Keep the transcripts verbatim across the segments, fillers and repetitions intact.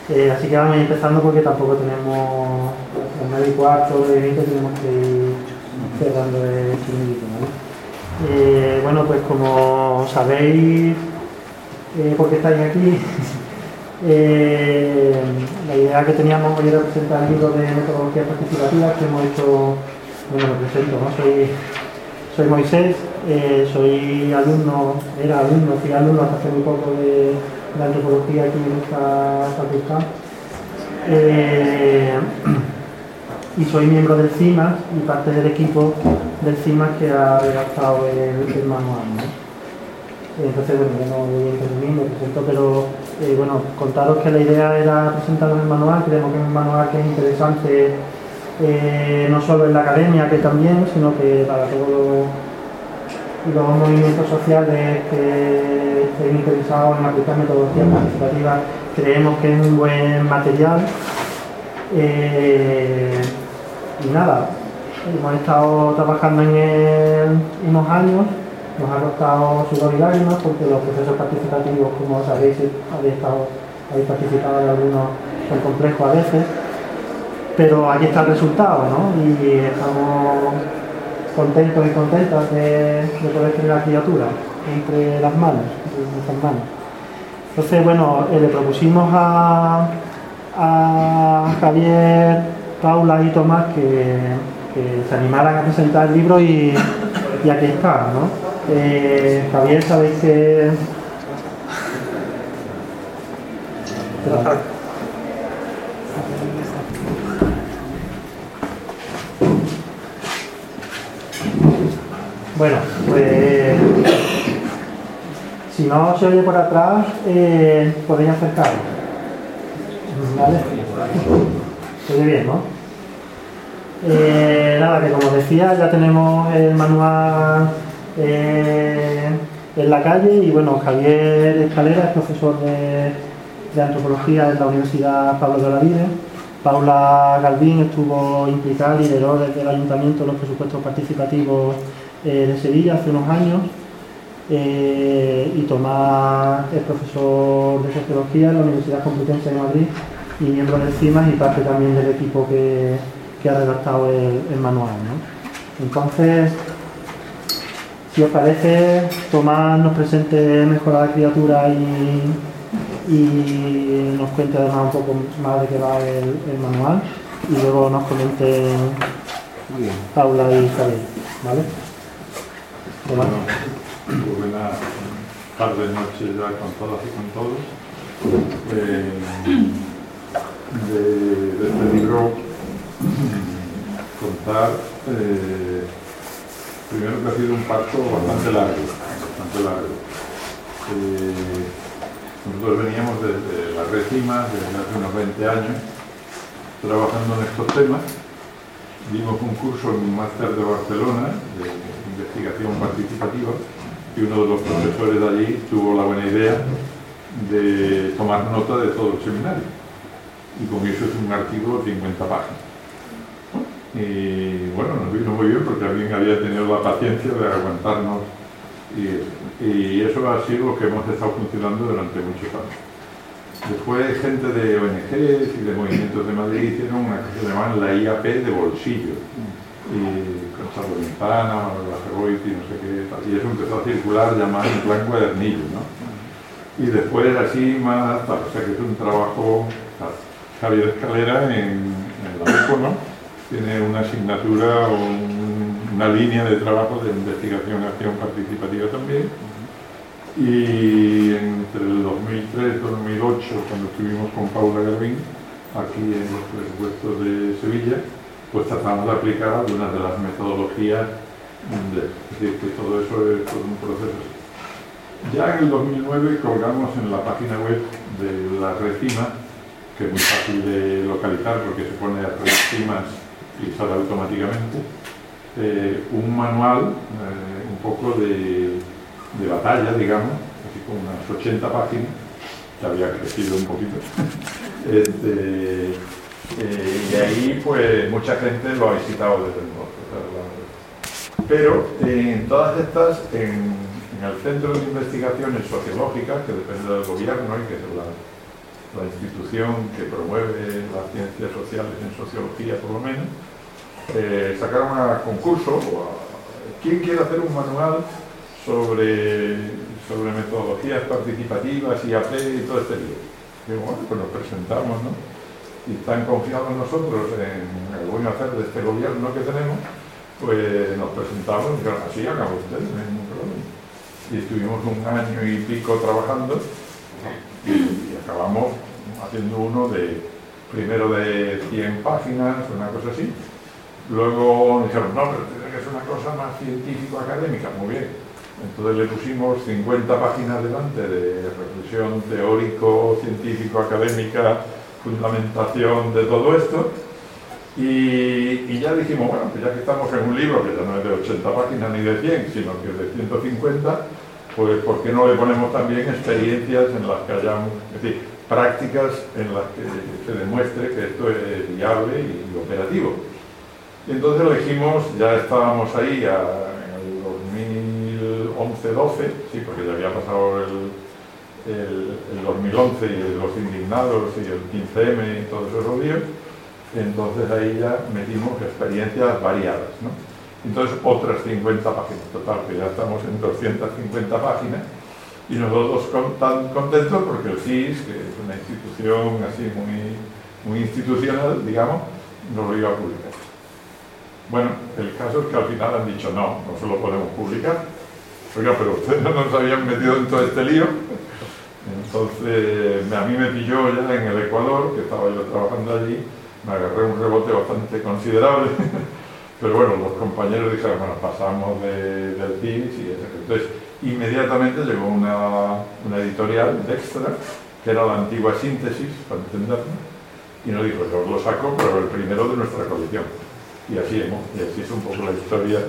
Eh, así que vamos a ir empezando porque tampoco tenemos un medio y cuarto de veinte, tenemos que ir cerrando el chiringuito, ¿vale? Eh, bueno, pues como sabéis, eh, porque estáis aquí, eh, la idea que teníamos hoy era presentar el libro de metodologías participativas que hemos hecho. Bueno, me presento, ¿no? Soy, soy Moisés, eh, soy alumno, era alumno, fui alumno hasta hace muy poco de, de antropología aquí en esta facultad. Eh, y soy miembro del CIMAS y parte del equipo del CIMAS que ha redactado el, el manual, ¿no? Entonces, bueno, yo no voy a intervenir, me presento, pero eh, bueno, contaros que la idea era presentaros el manual. Creemos que es un manual que es interesante, eh, no solo en la academia, que también, sino que para todos los, los movimientos sociales que estén interesados en aplicar metodologías participativas. Creemos que es un buen material. Eh, y nada, hemos estado trabajando en él unos años. Nos ha costado sudor y lágrimas porque los procesos participativos, como sabéis, habéis, estado, habéis participado en algunos, son complejos a veces, pero aquí está el resultado, ¿no? Y estamos contentos y contentas de, de poder tener la criatura entre las manos, entre nuestras manos. Entonces, bueno, eh, le propusimos a, a Javier, Paula y Tomás que, que se animaran a presentar el libro y, y aquí está, ¿no? Eh, Javier, sabéis que... Bueno, pues... si no se oye por atrás, eh, podéis acercaros. ¿Vale? Se oye bien, ¿no? Eh, nada, que como decía, ya tenemos el manual Eh, en la calle y bueno, Javier Escalera es profesor de, de antropología en la Universidad Pablo de Olavide. Paula Galvín estuvo implicada, lideró desde el Ayuntamiento los presupuestos participativos eh, de Sevilla hace unos años, eh, y Tomás es profesor de sociología en la Universidad Complutense de Madrid y miembro del CIMAS y parte también del equipo que, que ha redactado el, el manual, ¿no? Entonces, si os parece, Tomás nos presente mejor a la criatura y, y nos cuente además un poco más de qué va el, el manual y luego nos comenten Paula y Javier, ¿vale? Tomás. Bueno, buenas tardes, noches ya con todas y con todos. Eh, de, de este libro contar... Eh, Primero que ha sido un parto bastante largo, bastante largo. Eh, nosotros veníamos desde la red CIMAS, desde hace unos veinte años, trabajando en estos temas. Dimos un curso en un máster de Barcelona de investigación participativa y uno de los profesores de allí tuvo la buena idea de tomar nota de todo el seminario. Y con eso es un artículo de cincuenta páginas. Y bueno, nos vino muy bien porque alguien había tenido la paciencia de aguantarnos y, y eso ha sido lo que hemos estado funcionando durante muchos años. Después gente de O N Ges y de movimientos de Madrid hicieron una que se llamaban la I A P de bolsillo, y Conchalo Ventana, la Ferroiti, no sé qué, y eso empezó a circular ya más en plan cuadernillo, ¿no? Y después así más, o sea que es un trabajo. Javier Escalera en, en la U C O, ¿no? Tiene una asignatura o un, una línea de trabajo de investigación y acción participativa también. Y entre el dos mil tres y dos mil ocho, cuando estuvimos con Paula Galvín, aquí en los presupuestos de Sevilla, pues tratamos de aplicar algunas de las metodologías, de, es decir, que todo eso es todo un proceso. Ya en el dos mil nueve colgamos en la página web de la red CIMAS, que es muy fácil de localizar porque se pone a red CIMAS y sale automáticamente, eh, un manual, eh, un poco de, de batalla, digamos, así como unas ochenta páginas, que había crecido un poquito. este, eh, y ahí, pues, mucha gente lo ha visitado desde entonces. Pero eh, en todas estas, en, en el Centro de Investigaciones Sociológicas, que depende del gobierno y que es la, la institución que promueve las ciencias sociales en sociología por lo menos, eh, sacaron a concurso a, ¿quién quiere hacer un manual sobre, sobre metodologías participativas, I A P y todo este lío? Y bueno, pues nos presentamos, ¿no? Y tan confiados nosotros en el buen hacer de este gobierno que tenemos, pues nos presentamos y dijeron, así hagan ustedes, no hay ningún problema. Y estuvimos un año y pico trabajando y, y acabamos haciendo uno de, primero de cien páginas, una cosa así. Luego dijeron, no, pero tiene que ser una cosa más científico-académica, muy bien. Entonces le pusimos cincuenta páginas delante de reflexión teórico, científico, académica, fundamentación de todo esto. Y, y ya dijimos, bueno, pues ya que estamos en un libro que ya no es de ochenta páginas ni de cien, sino que es de ciento cincuenta, pues ¿por qué no le ponemos también experiencias en las que hayamos, es decir, prácticas en las que se demuestre que esto es viable y operativo? Y entonces elegimos, ya estábamos ahí a, en el dos mil once doce, sí, porque ya había pasado el, el, el dos mil once y los indignados y el quince eme y todos esos días. Entonces ahí ya metimos experiencias variadas, ¿no? Entonces otras cincuenta páginas, total, que ya estamos en doscientas cincuenta páginas y nosotros con, tan contentos porque el C I S, que es una institución así muy, muy institucional, digamos, nos lo iba a publicar. Bueno, el caso es que al final han dicho no, no se lo podemos publicar. Oiga, pero ustedes no nos habían metido en todo este lío. Entonces a mí me pilló ya en el Ecuador, que estaba yo trabajando allí, me agarré un rebote bastante considerable, pero bueno, los compañeros dijeron, bueno, pasamos de, del C I S y eso. Entonces inmediatamente llegó una, una editorial de Extra, que era la antigua Síntesis, para entenderlo, y nos dijo, yo os lo saco, pero el primero de nuestra colección. Y así hemos, y así es un poco la historia.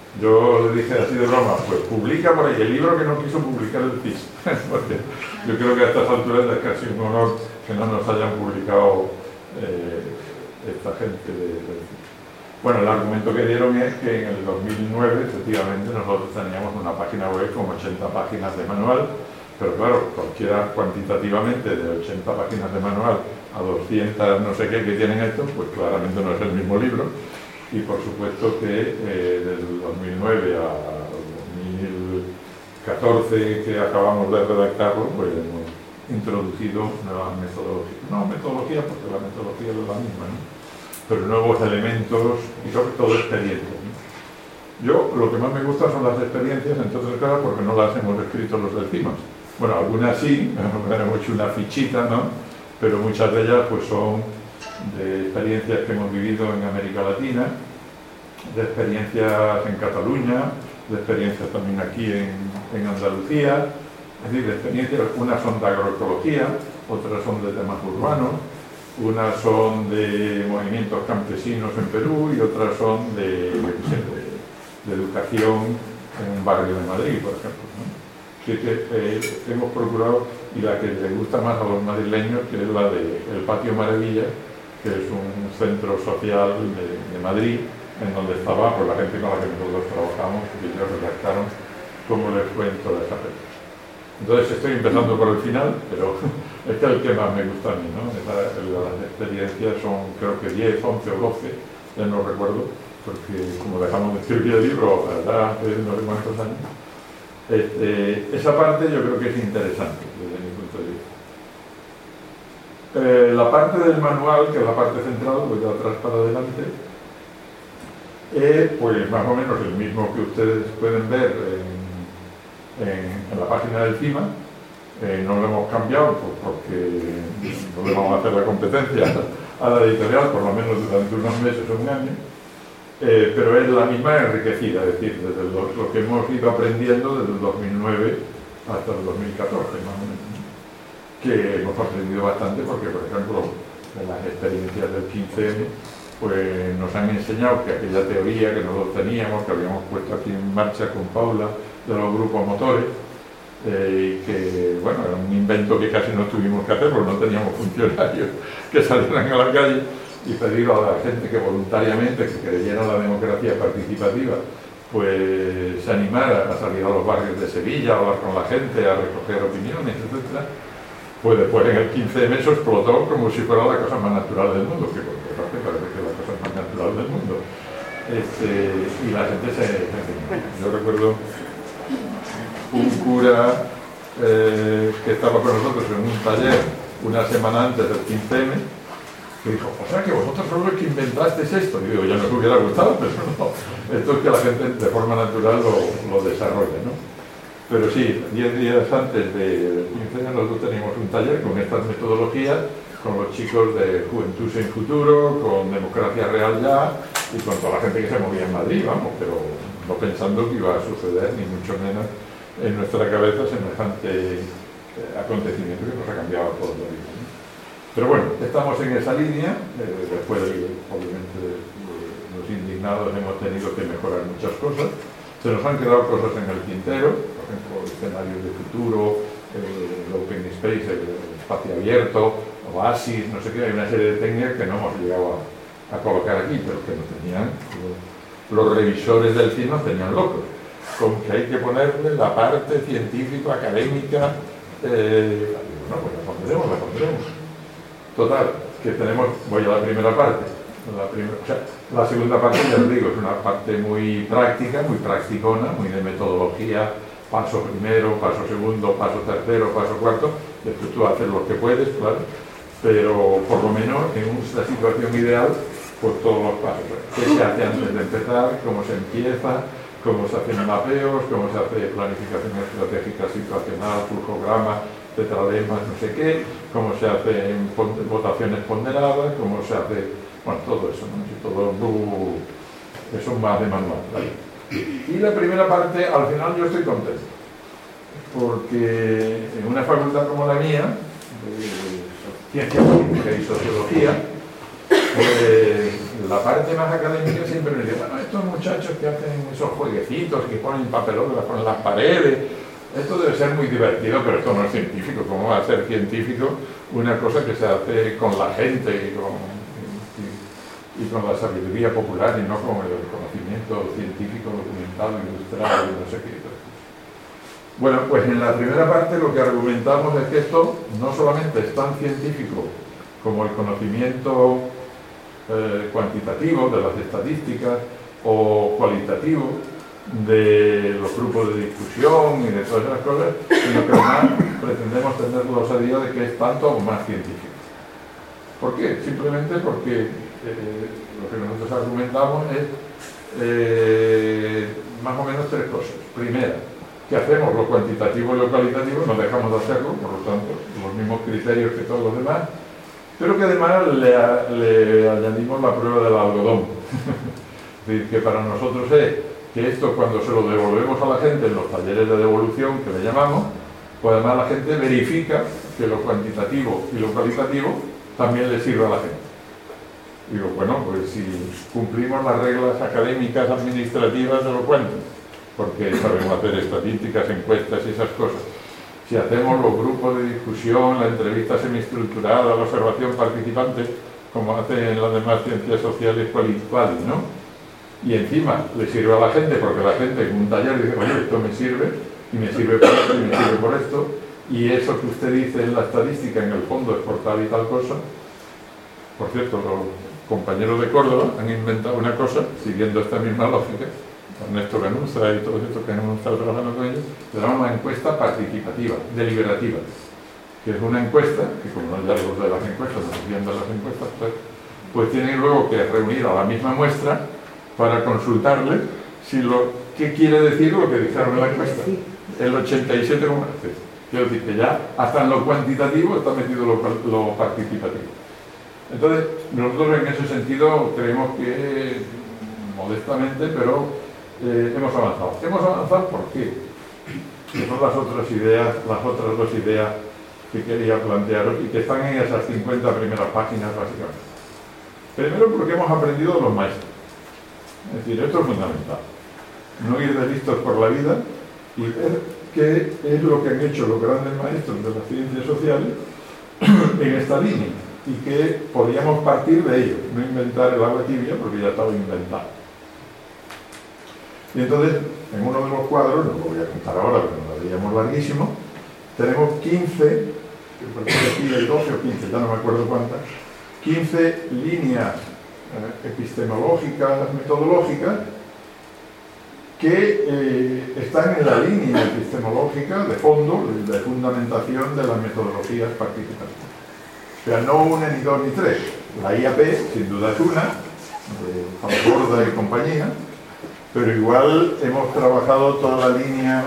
Yo le dije así de broma, pues publica por ahí el libro que no quiso publicar el C I S, porque yo creo que a estas alturas es casi un honor que no nos hayan publicado eh, esta gente de, de... Bueno, el argumento que dieron es que en el dos mil nueve, efectivamente, nosotros teníamos una página web con ochenta páginas de manual, pero claro, cualquiera cuantitativamente de ochenta páginas de manual a doscientas no sé qué que tienen estos, pues claramente no es el mismo libro. Y por supuesto que eh, desde el dos mil nueve a dos mil catorce, que acabamos de redactarlo, pues hemos introducido nuevas metodologías. No metodologías, porque la metodología es la misma, ¿no? Pero nuevos elementos y sobre todo experiencias, ¿no? Yo lo que más me gusta son las experiencias, entre otras cosas, porque no las hemos escrito los del CIMAS. Bueno, algunas sí, hemos hecho una fichita, ¿no? Pero muchas de ellas pues son de experiencias que hemos vivido en América Latina, de experiencias en Cataluña, de experiencias también aquí en, en Andalucía, es decir, de experiencias, unas son de agroecología, otras son de temas urbanos, unas son de movimientos campesinos en Perú y otras son de, de, de educación en un barrio de Madrid, por ejemplo, ¿no? Así que eh, hemos procurado, y la que les gusta más a los madrileños, que es la de El Patio Maravilla, que es un centro social de, de Madrid, en donde estaba pues, la gente con la que nosotros trabajamos, y ellos redactaron cómo les fue en toda esa película. Entonces estoy empezando por el final, pero es que es el que más me gusta a mí, ¿no? Esa, las experiencias son creo que diez, once o doce, ya no recuerdo, porque como dejamos de escribir el libro hace no sé cuántos años, este, esa parte yo creo que es interesante desde mi punto de vista. Eh, la parte del manual, que es la parte central, voy de atrás para adelante, es pues más o menos el mismo que ustedes pueden ver en, en, en la página del CIMA. Eh, no lo hemos cambiado pues, porque no le vamos a hacer la competencia a la editorial, por lo menos durante unos meses o un año, eh, pero es la misma enriquecida, es decir, desde lo, lo que hemos ido aprendiendo desde el dos mil nueve hasta el dos mil catorce, más o menos, que hemos aprendido bastante porque, por ejemplo, en las experiencias del quince eme, pues nos han enseñado que aquella teoría que nosotros teníamos, que habíamos puesto aquí en marcha con Paula, de los grupos motores, eh, y que, bueno, era un invento que casi no tuvimos que hacer porque no teníamos funcionarios que salieran a la calle, y pedir a la gente que voluntariamente, que creyera en la democracia participativa, pues se animara a salir a los barrios de Sevilla, a hablar con la gente, a recoger opiniones, etcétera. Pues después en el quince eme eso explotó como si fuera la cosa más natural del mundo, que por otra parte parece que es la cosa más natural del mundo. Este, y la gente se... Yo recuerdo un cura eh, que estaba con nosotros en un taller una semana antes del quince eme, que dijo, o sea que vosotros sois los que inventasteis esto. Y digo, ya nos hubiera gustado, pero no. Esto es que la gente de forma natural lo, lo desarrolla, ¿no? Pero sí, diez días antes del quince eme nosotros teníamos un taller con estas metodologías, con los chicos de Juventud Sin Futuro, con Democracia Real Ya, y con toda la gente que se movía en Madrid, vamos, pero no pensando que iba a suceder, ni mucho menos en nuestra cabeza semejante eh, acontecimiento que nos ha cambiado toda la vida, ¿no? Pero bueno, estamos en esa línea, eh, después de, obviamente, de los indignados hemos tenido que mejorar muchas cosas. Se nos han quedado cosas en el tintero, por ejemplo, escenarios de futuro, eh, el Open Space, el espacio abierto, Oasis, no sé qué, hay una serie de técnicas que no hemos llegado a, a colocar aquí, pero que nos tenían, los, los revisores del cine nos tenían locos, con que hay que ponerle la parte científico-académica, eh, no, pues la pondremos, la pondremos. Total, que tenemos, voy a la primera parte. La, primera, o sea, la segunda parte, ya os digo, es una parte muy práctica, muy practicona, muy de metodología, paso primero, paso segundo, paso tercero, paso cuarto, después tú haces lo que puedes, claro, pero por lo menos en una situación ideal, pues todos los pasos. ¿Qué se hace antes de empezar? ¿Cómo se empieza? ¿Cómo se hacen mapeos? ¿Cómo se hace planificación estratégica situacional, flujograma, tetralemas, no sé qué? ¿Cómo se hacen votaciones ponderadas? ¿Cómo se hace...? Bueno, todo eso, ¿no? Y todo uh, eso más de manual, ¿vale? Y la primera parte, al final yo estoy contento, porque en una facultad como la mía, de ciencia política y sociología, eh, la parte más académica siempre me dice, bueno, estos muchachos que hacen esos jueguecitos, que ponen papelones, las ponen en las paredes, esto debe ser muy divertido, pero esto no es científico. ¿Cómo va a ser científico una cosa que se hace con la gente y con... y con la sabiduría popular y no con el conocimiento científico, documental, ilustrado y no sé qué. Bueno, pues en la primera parte lo que argumentamos es que esto no solamente es tan científico como el conocimiento eh, cuantitativo de las estadísticas o cualitativo de los grupos de discusión y de todas esas cosas, sino que además pretendemos tener la osadía de que es tanto o más científico. ¿Por qué? Simplemente porque Eh, lo que nosotros argumentamos es eh, más o menos tres cosas. Primera, que hacemos lo cuantitativo y lo cualitativo, no dejamos de hacerlo, por lo tanto, los mismos criterios que todos los demás, pero que además le, le añadimos la prueba del algodón. Es decir, que para nosotros es que esto, cuando se lo devolvemos a la gente en los talleres de devolución, que le llamamos, pues además la gente verifica que lo cuantitativo y lo cualitativo también le sirve a la gente. Digo, bueno, pues si cumplimos las reglas académicas, administrativas, se lo cuento, porque sabemos hacer estadísticas, encuestas y esas cosas. Si hacemos los grupos de discusión, la entrevista semiestructurada, la observación participante, como hacen las demás ciencias sociales, cual y cual, ¿no? Y encima le sirve a la gente, porque la gente en un taller dice, oye, esto me sirve, y me sirve por esto, y me sirve por esto, y eso que usted dice en la estadística, en el fondo, es por tal y tal cosa. Por cierto, los compañeros de Córdoba han inventado una cosa, siguiendo esta misma lógica, Ernesto Ganuza y todos estos que hemos estado trabajando con ellos, le llamamos una encuesta participativa, deliberativa, que es una encuesta, que como no hay largos de las encuestas, no viendo las encuestas, pues, pues tienen luego que reunir a la misma muestra para consultarle si lo, qué quiere decir lo que dijeron en la encuesta. El ochenta y siete coma nueve. Quiero decir que ya hasta en lo cuantitativo está metido lo, lo participativo. Entonces, nosotros en ese sentido creemos que, modestamente, pero eh, hemos avanzado. Hemos avanzado ¿por qué? Que son las otras ideas, las otras dos ideas que quería plantearos y que están en esas cincuenta primeras páginas, básicamente. Primero, porque hemos aprendido de los maestros. Es decir, esto es fundamental. No ir de listos por la vida y ver qué es lo que han hecho los grandes maestros de las ciencias sociales en esta línea. Y que podíamos partir de ello, no inventar el agua tibia porque ya estaba inventado. Y entonces, en uno de los cuadros, no lo voy a contar ahora porque nos lo veíamos larguísimo, tenemos quince que parece aquí hay doce o quince, ya no me acuerdo cuántas, quince líneas eh, epistemológicas, metodológicas, que eh, están en la línea epistemológica de fondo, de fundamentación de las metodologías participativas. O sea, no una, ni dos, ni tres. La I A P, sin duda, es una, de Falborda y compañía, pero igual hemos trabajado toda la línea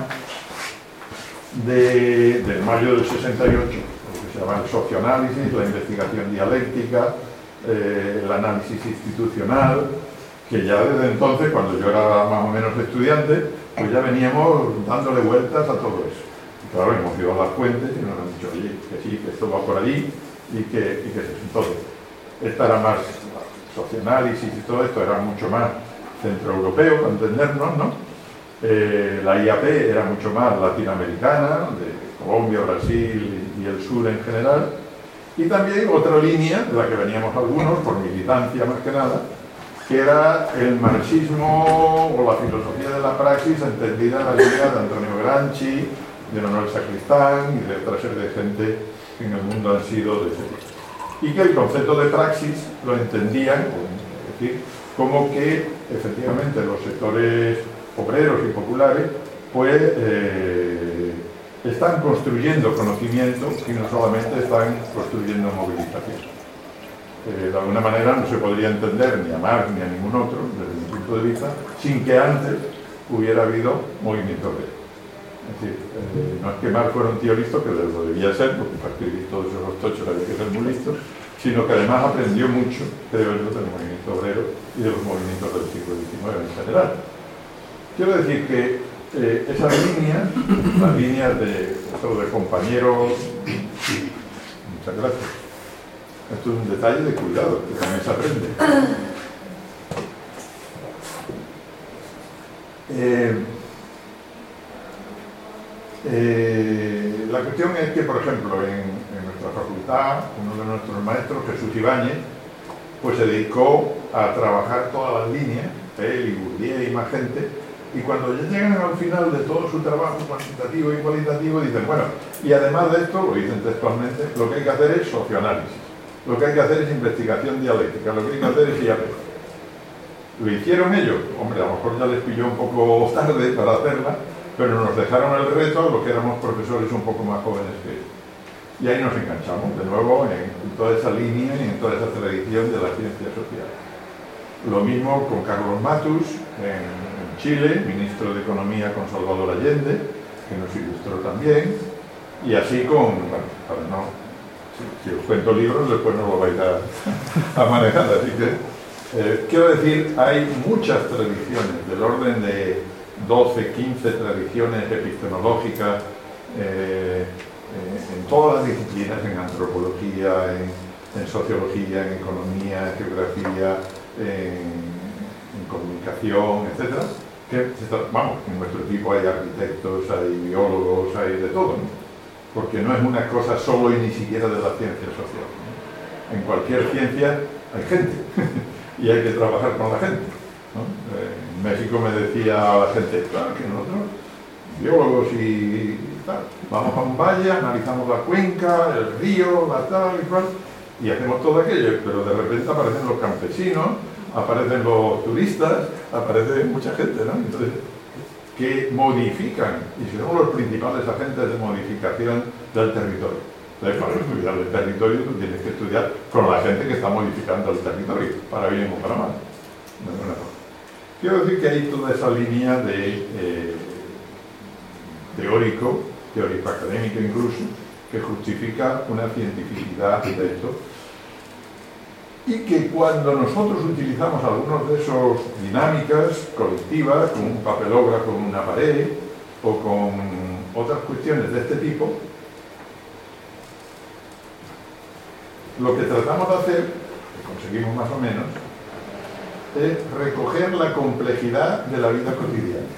de, del mayo del sesenta y ocho, lo que se llama el socioanálisis, la investigación dialéctica, eh, el análisis institucional, que ya desde entonces, cuando yo era más o menos estudiante, pues ya veníamos dándole vueltas a todo eso. Y claro, hemos ido a las fuentes y nos han dicho, oye, que sí, que esto va por allí y que, y que es eso. Entonces, esta era más, socioanálisis y todo esto era mucho más centroeuropeo, para entendernos, ¿no? Eh, la I A P era mucho más latinoamericana, de Colombia, Brasil y el sur en general, y también otra línea, de la que veníamos algunos, por militancia más que nada, que era el marxismo o la filosofía de la praxis entendida en la línea de Antonio Gramsci, de Manuel Sacristán y de otra serie de gente que en el mundo han sido de ese tipo. Y que el concepto de praxis lo entendían, es decir, como que efectivamente los sectores obreros y populares pues eh, están construyendo conocimiento y no solamente están construyendo movilización. Eh, de alguna manera no se podría entender ni a Marx ni a ningún otro, desde mi punto de vista, sin que antes hubiera habido movimiento obrero. Es decir, eh, no es que Marx fuera un tío listo, que lo debía ser, porque para escribir todos esos tochos había que ser muy listo, sino que además aprendió mucho, creo yo, del movimiento obrero y de los movimientos del siglo diecinueve en general. Quiero decir que eh, esas líneas, las líneas de, de compañeros, muchas gracias. Esto es un detalle de cuidado, que también se aprende. Eh, eh, la cuestión es que, por ejemplo, en, en nuestra facultad, uno de nuestros maestros, Jesús Ibáñez, pues se dedicó a trabajar todas las líneas, él y Bourdieu y más gente, y cuando ya llegan al final de todo su trabajo cuantitativo y cualitativo, dicen, bueno, y además de esto, lo dicen textualmente, lo que hay que hacer es socioanálisis. Lo que hay que hacer es investigación dialéctica, lo que hay que hacer es I A P. ¿Lo hicieron ellos? Hombre, a lo mejor ya les pilló un poco tarde para hacerla, pero nos dejaron el reto a los que éramos profesores un poco más jóvenes que ellos. Y ahí nos enganchamos de nuevo en, en toda esa línea y en toda esa tradición de la ciencia social. Lo mismo con Carlos Matus, en, en Chile, ministro de Economía con Salvador Allende, que nos ilustró también, y así con, bueno, para no... Si, si os cuento libros, después no lo vais a, a manejar. Así que, eh, quiero decir, hay muchas tradiciones, del orden de doce, quince tradiciones epistemológicas, eh, eh, en todas las disciplinas, en antropología, en, en sociología, en economía, en geografía, en, en comunicación, etcétera. Que, vamos, en nuestro equipo hay arquitectos, hay biólogos, hay de todo, ¿no? Porque no es una cosa solo y ni siquiera de la ciencia social, ¿no? En cualquier ciencia hay gente y hay que trabajar con la gente, ¿no? En México me decía la gente, claro que nosotros, biólogos y tal, vamos a un valle, analizamos la cuenca, el río, la tal y cual, y hacemos todo aquello, pero de repente aparecen los campesinos, aparecen los turistas, aparece mucha gente, ¿no? Entonces, que modifican, y si somos los principales agentes de modificación del territorio. Entonces, para estudiar el territorio, tú tienes que estudiar con la gente que está modificando el territorio, para bien o para mal. De alguna forma. Quiero decir que hay toda esa línea de eh, teórico, teórico académico incluso, que justifica una cientificidad de esto, y que cuando nosotros utilizamos algunos de esos dinámicas colectivas, con un papelógrafo en una pared, o con otras cuestiones de este tipo, lo que tratamos de hacer, que conseguimos más o menos, es recoger la complejidad de la vida cotidiana.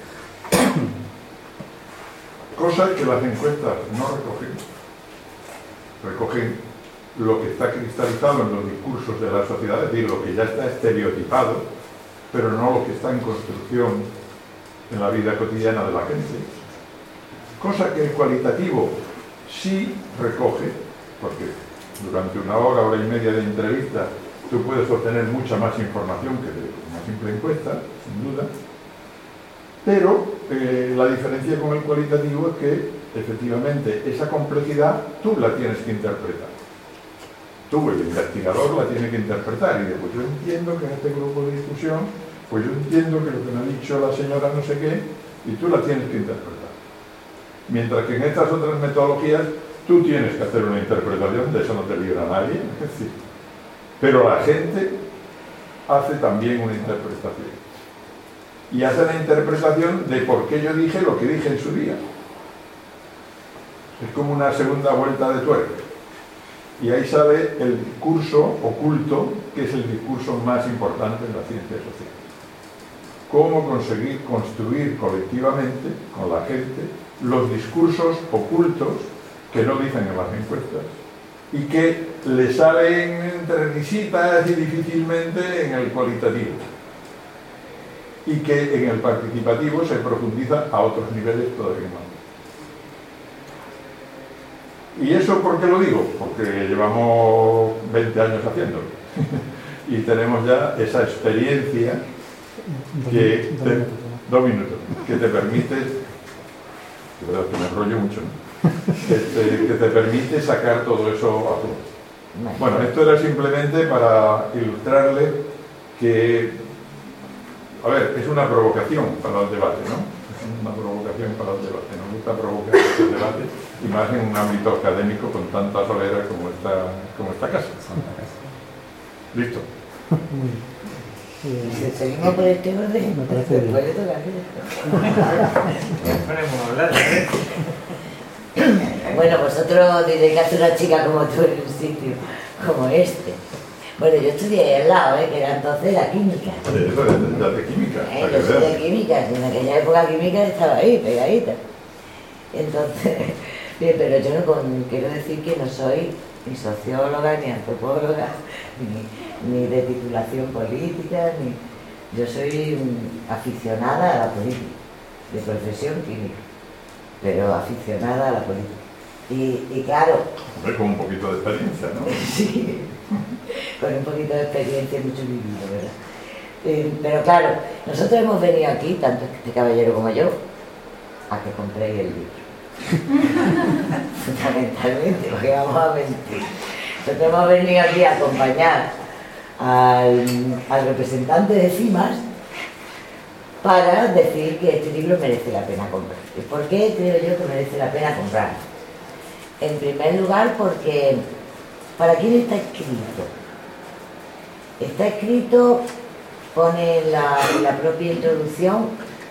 Cosa que las encuestas no recogen. Recogen lo que está cristalizado en los discursos de la sociedad, es decir, lo que ya está estereotipado, pero no lo que está en construcción en la vida cotidiana de la gente. Cosa que el cualitativo sí recoge, porque durante una hora, hora y media de entrevista, tú puedes obtener mucha más información que de una simple encuesta, sin duda, pero eh, la diferencia con el cualitativo es que, efectivamente, esa complejidad tú la tienes que interpretar. Tú, el investigador, la tiene que interpretar y dice, pues yo entiendo que en este grupo de discusión, pues yo entiendo que lo que me ha dicho la señora no sé qué, y tú la tienes que interpretar. Mientras que en estas otras metodologías, tú tienes que hacer una interpretación, de eso no te libra nadie, es decir, pero la gente hace también una interpretación. Y hace la interpretación de por qué yo dije lo que dije en su día. Es como una segunda vuelta de tuerca. Y ahí sale el discurso oculto, que es el discurso más importante en la ciencia social. Cómo conseguir construir colectivamente, con la gente, los discursos ocultos que no dicen en las encuestas y que le salen entre risitas y difícilmente en el cualitativo. Y que en el participativo se profundiza a otros niveles todavía más. ¿Y eso por qué lo digo? Porque llevamos veinte años haciéndolo y tenemos ya esa experiencia que te, dos minutos, que te permite, de verdad que me enrollo mucho, ¿no? que, te, que te permite sacar todo eso a flote. Bueno, esto era simplemente para ilustrarle que, a ver, es una provocación para el debate, ¿no? Es una provocación para el debate, nos gusta provocar el debate, y más en un ámbito académico con tanta solera como esta, como esta casa. Listo. Si seguimos por este orden, me parece bien. puede tocar esto. Bueno, vosotros diréis que hace una chica como tú en un sitio como este. Bueno, yo estudié ahí al lado, ¿eh? Que era entonces la química. Eso de, de, de química. Eh, yo soy de química, en aquella época química estaba ahí, pegadita. Entonces, bien, pero yo no con, quiero decir que no soy ni socióloga, ni antropóloga, ni, ni de titulación política, ni... Yo soy um, aficionada a la política, de profesión química, pero aficionada a la política. Y, y claro... Hombre, con un poquito de experiencia, ¿no? Sí, con un poquito de experiencia y mucho vivido, ¿verdad? Eh, pero claro, nosotros hemos venido aquí, tanto este caballero como yo, a que compréis el libro. Fundamentalmente, porque vamos a mentir. Nosotros hemos venido aquí a acompañar al, al representante de CIMAS para decir que este libro merece la pena comprar. ¿Y por qué creo yo que merece la pena comprar? En primer lugar, porque ¿para quién está escrito? Está escrito, pone en la, en la propia introducción,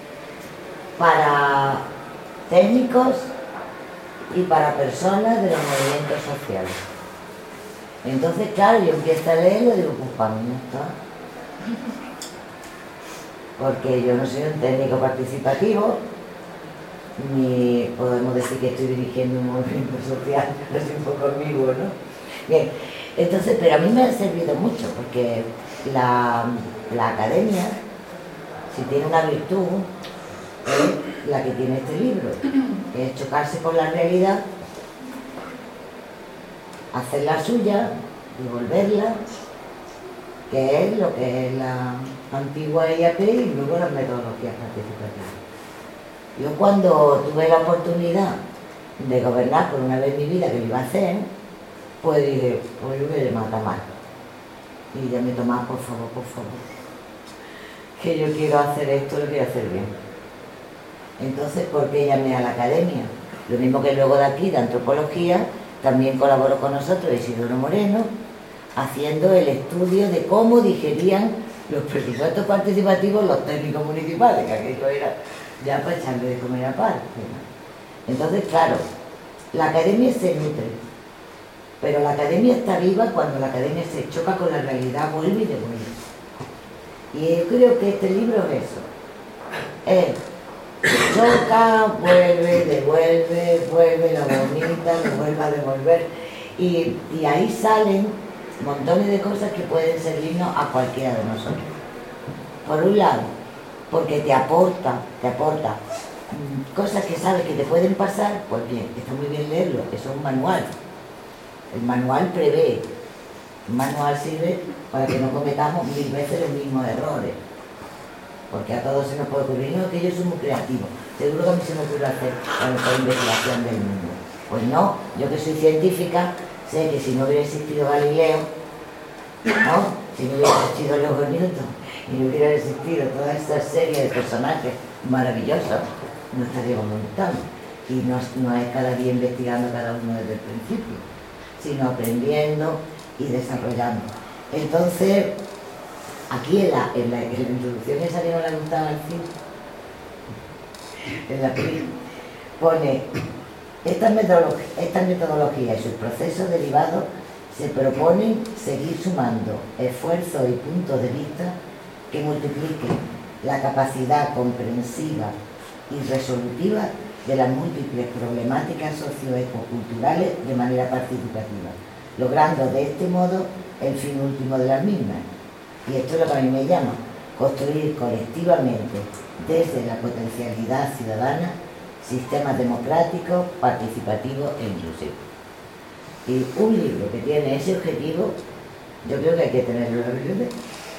para técnicos y para personas de los movimientos sociales. Entonces, claro, yo empiezo a leerlo y digo, pues para mí no está. Porque yo no soy un técnico participativo, ni podemos decir que estoy dirigiendo un movimiento social, así un poco ambiguo, ¿no? Bien, entonces, pero a mí me ha servido mucho, porque la, la academia, si tiene una virtud, es la que tiene este libro, que es chocarse con la realidad, hacer la suya, devolverla, que es lo que es la antigua I A P y luego las metodologías participativas. Yo cuando tuve la oportunidad de gobernar por una vez en mi vida, que lo iba a hacer, pues dije, pues yo voy a llamar a Tamara. Y llamé a Tomás, por favor, por favor, que yo quiero hacer esto, lo quiero hacer bien. Entonces, ¿por qué llamé a la academia? Lo mismo que luego de aquí, de antropología, también colaboró con nosotros Isidoro Moreno, haciendo el estudio de cómo digerían los presupuestos participativos los técnicos municipales, que aquello era ya para echarle de comer aparte, ¿no? Entonces, claro, la academia se nutre, pero la academia está viva cuando la academia se choca con la realidad, vuelve y devuelve. Y yo creo que este libro es eso. Es choca, vuelve, devuelve, vuelve, lo vomita, lo vuelve a devolver. Y, y ahí salen montones de cosas que pueden servirnos a cualquiera de nosotros. Por un lado, porque te aporta, te aporta cosas que sabes que te pueden pasar, pues bien, está muy bien leerlo, eso es un manual. El manual prevé. El manual sirve para que no cometamos mil veces los mismos errores. Porque a todos se nos puede ocurrir, no, que yo soy muy creativo. Seguro que a mí se me ocurre hacer la mejor investigación del mundo. Pues no, yo que soy científica, sé que si no hubiera existido Galileo, ¿no? Si no hubiera existido Leo Newton y no hubiera existido toda esta serie de personajes maravillosos, no estaríamos montando. Y no, no es cada día investigando cada uno desde el principio, sino aprendiendo y desarrollando. Entonces, aquí en la, en la, en la introducción esa que no le gustaba al fin, en la pri, pone estas metodologías esta metodología y sus procesos derivados se proponen seguir sumando esfuerzos y puntos de vista que multipliquen la capacidad comprensiva y resolutiva de las múltiples problemáticas socioecoculturales de manera participativa, logrando de este modo el fin último de las mismas. Y esto es lo que a mí me llama, construir colectivamente, desde la potencialidad ciudadana, sistemas democráticos, participativos e inclusivos. Y un libro que tiene ese objetivo, yo creo que hay que tenerlo en la biblioteca.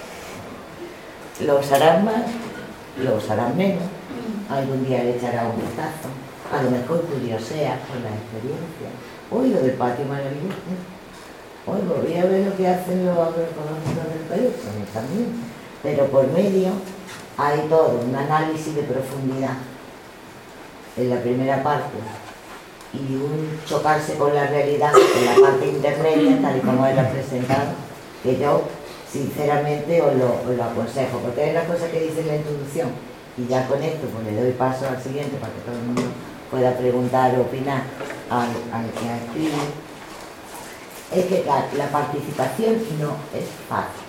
Lo usarán más, lo usarán menos, algún día le echará un vistazo, a lo mejor curioseas con la experiencia. Hoy lo del patio maravilloso, hoy voy a ver lo que hacen los agroeconómicos del país, también. Pero por medio hay todo un análisis de profundidad en la primera parte y un chocarse con la realidad en la parte intermedia, tal y como él ha presentado, que yo sinceramente os lo, os lo aconsejo, porque hay una cosa que dice en la introducción, y ya con esto pues le doy paso al siguiente para que todo el mundo pueda preguntar o opinar al, al que ha escrito, es que la, la participación no es fácil.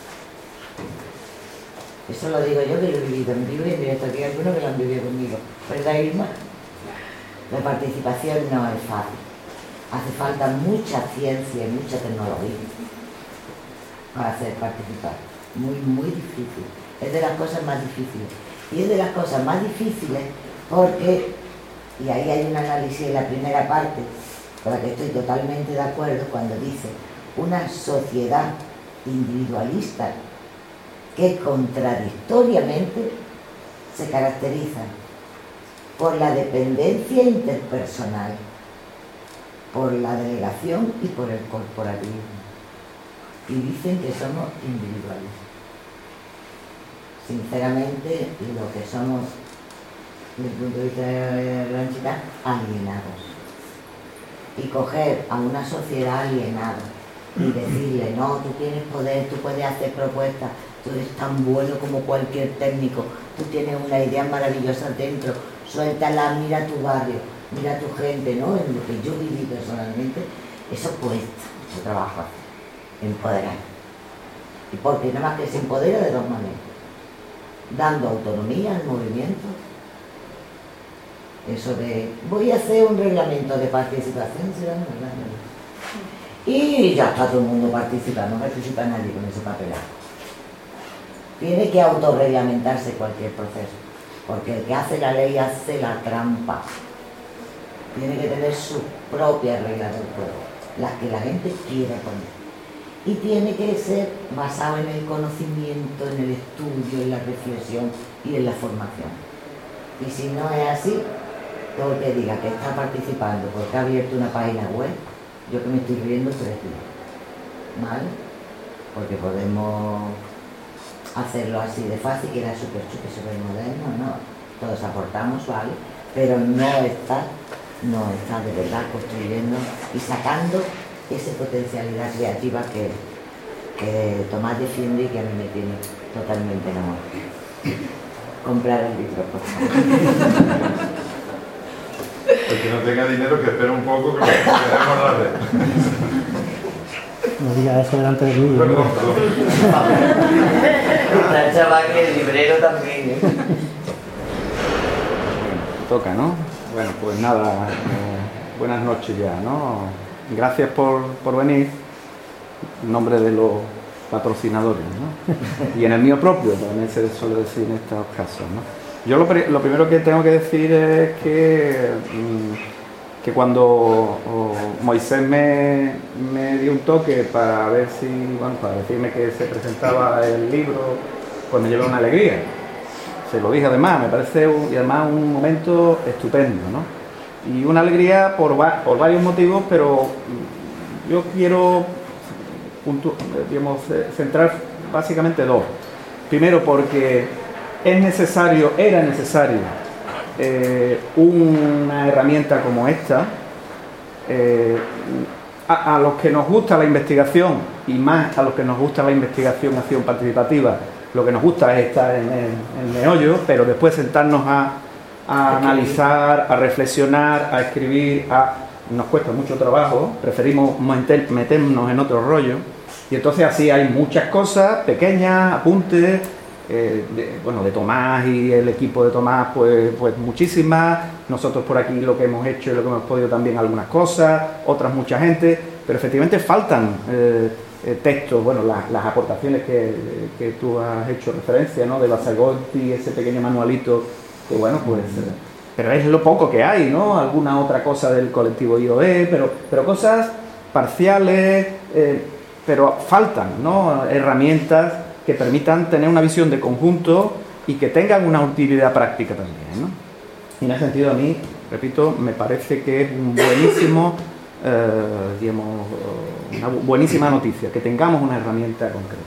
Eso lo digo yo, que lo he vivido en vivo, y mira, aquí hay algunos que lo han vivido conmigo, ¿verdad, Irma? La participación no es fácil. Hace falta mucha ciencia y mucha tecnología para hacer participar. Muy, muy difícil. Es de las cosas más difíciles. Y es de las cosas más difíciles porque, y ahí hay un análisis en la primera parte, con la que estoy totalmente de acuerdo, cuando dice una sociedad individualista que contradictoriamente se caracteriza por la dependencia interpersonal, por la delegación y por el corporativismo. Y dicen que somos individualistas. Sinceramente, lo que somos, desde el punto de vista de la entidad, alienados. Y coger a una sociedad alienada y decirle, no, tú tienes poder, tú puedes hacer propuestas, tú eres tan bueno como cualquier técnico, tú tienes una idea maravillosa dentro, suéltala, mira tu barrio, mira tu gente, ¿no? En lo que yo viví personalmente, eso cuesta mucho trabajo hacer, empoderar. Y porque nada más que se empodera de dos maneras, dando autonomía al movimiento, eso de, voy a hacer un reglamento de participación, será una verdad, y ya está todo el mundo participando, no participa nadie con ese papelado. Tiene que autorreglamentarse cualquier proceso, porque el que hace la ley hace la trampa. Tiene que tener sus propias reglas del juego, las que la gente quiere poner. Y tiene que ser basado en el conocimiento, en el estudio, en la reflexión y en la formación. Y si no es así, todo el que diga que está participando porque ha abierto una página web, yo que me estoy riendo tres días, ¿vale? Porque podemos hacerlo así de fácil, que era súper súper súper moderno, no, todos aportamos, ¿vale? Pero no está, no está de verdad construyendo y sacando esa potencialidad creativa que, que Tomás defiende y que a mí me tiene totalmente enamorado. Comprar el libro, por favor. El que no tenga dinero, que espere un poco, que lo queremos la red. No diga eso delante del niño. Perdón, perdón. La chaval que el librero también, ¿eh? Toca, ¿no? Bueno, pues nada, eh, buenas noches ya, ¿no? Gracias por, por venir, en nombre de los patrocinadores, ¿no? Y en el mío propio, también se suele decir en estos casos, ¿no? Yo lo, lo primero que tengo que decir es que mmm, que cuando oh, Moisés me, me dio un toque para ver si, bueno, para decirme que se presentaba el libro, pues me llevé una alegría. Se lo dije además, me parece un, y además un momento estupendo, ¿no? Y una alegría por, por varios motivos, pero yo quiero punto, digamos, centrar básicamente dos. Primero porque es necesario, era necesario eh, una herramienta como esta. Eh, a, a los que nos gusta la investigación, y más a los que nos gusta la investigación acción participativa, lo que nos gusta es estar en el, en el meollo, pero después sentarnos a, a analizar, a reflexionar, a escribir, a, nos cuesta mucho trabajo, preferimos meter, meternos en otro rollo, y entonces así hay muchas cosas pequeñas, apuntes, eh, de, bueno, de Tomás y el equipo de Tomás, pues, pues muchísimas, nosotros por aquí lo que hemos hecho y lo que hemos podido también algunas cosas, otras mucha gente, pero efectivamente faltan eh, eh, textos, bueno, la, las aportaciones que, que tú has hecho referencia, ¿no? De Basagotti, ese pequeño manualito, que bueno, pues... Eh, pero es lo poco que hay, ¿no? Alguna otra cosa del colectivo I O E, pero, pero cosas parciales, eh, pero faltan, ¿no? Herramientas que permitan tener una visión de conjunto y que tengan una utilidad práctica también, ¿no? Y en ese sentido a mí, repito, me parece que es un buenísimo, eh, digamos, una buenísima noticia, que tengamos una herramienta concreta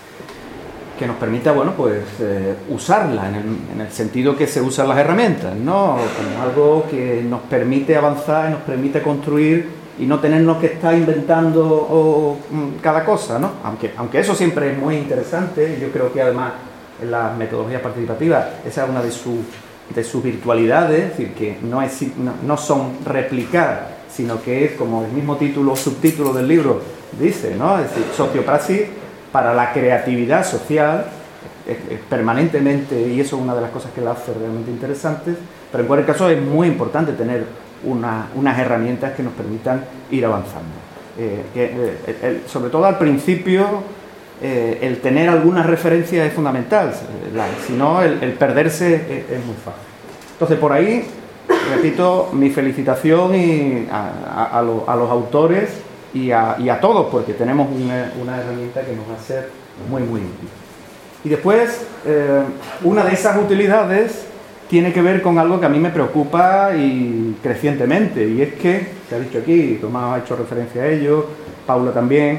que nos permita, bueno, pues eh, usarla en el, en el sentido que se usan las herramientas, ¿no? Como algo que nos permite avanzar y nos permite construir y no tenernos que estar inventando o, mm, cada cosa, ¿no? Aunque, aunque eso siempre es muy interesante, yo creo que además en las metodologías participativas esa es una de, su, de sus virtualidades, es decir, que no, es, no, no son replicar, sino que es como el mismo título o subtítulo del libro dice, ¿no? Es decir, sociopraxis para la creatividad social, eh, eh, permanentemente, y eso es una de las cosas que la hace realmente interesantes, pero en cualquier caso es muy importante tener una, unas herramientas que nos permitan ir avanzando. Eh, eh, el, sobre todo al principio, eh, el tener algunas referencias es fundamental, la, si no el, el perderse es, es muy fácil. Entonces por ahí, repito, mi felicitación y a, a, a, lo, a los autores y a, y a todos, porque tenemos una, una herramienta que nos va a ser muy muy útil. Y después, eh, una de esas utilidades tiene que ver con algo que a mí me preocupa y crecientemente, y es que, se ha dicho aquí, Tomás ha hecho referencia a ello, Paula también,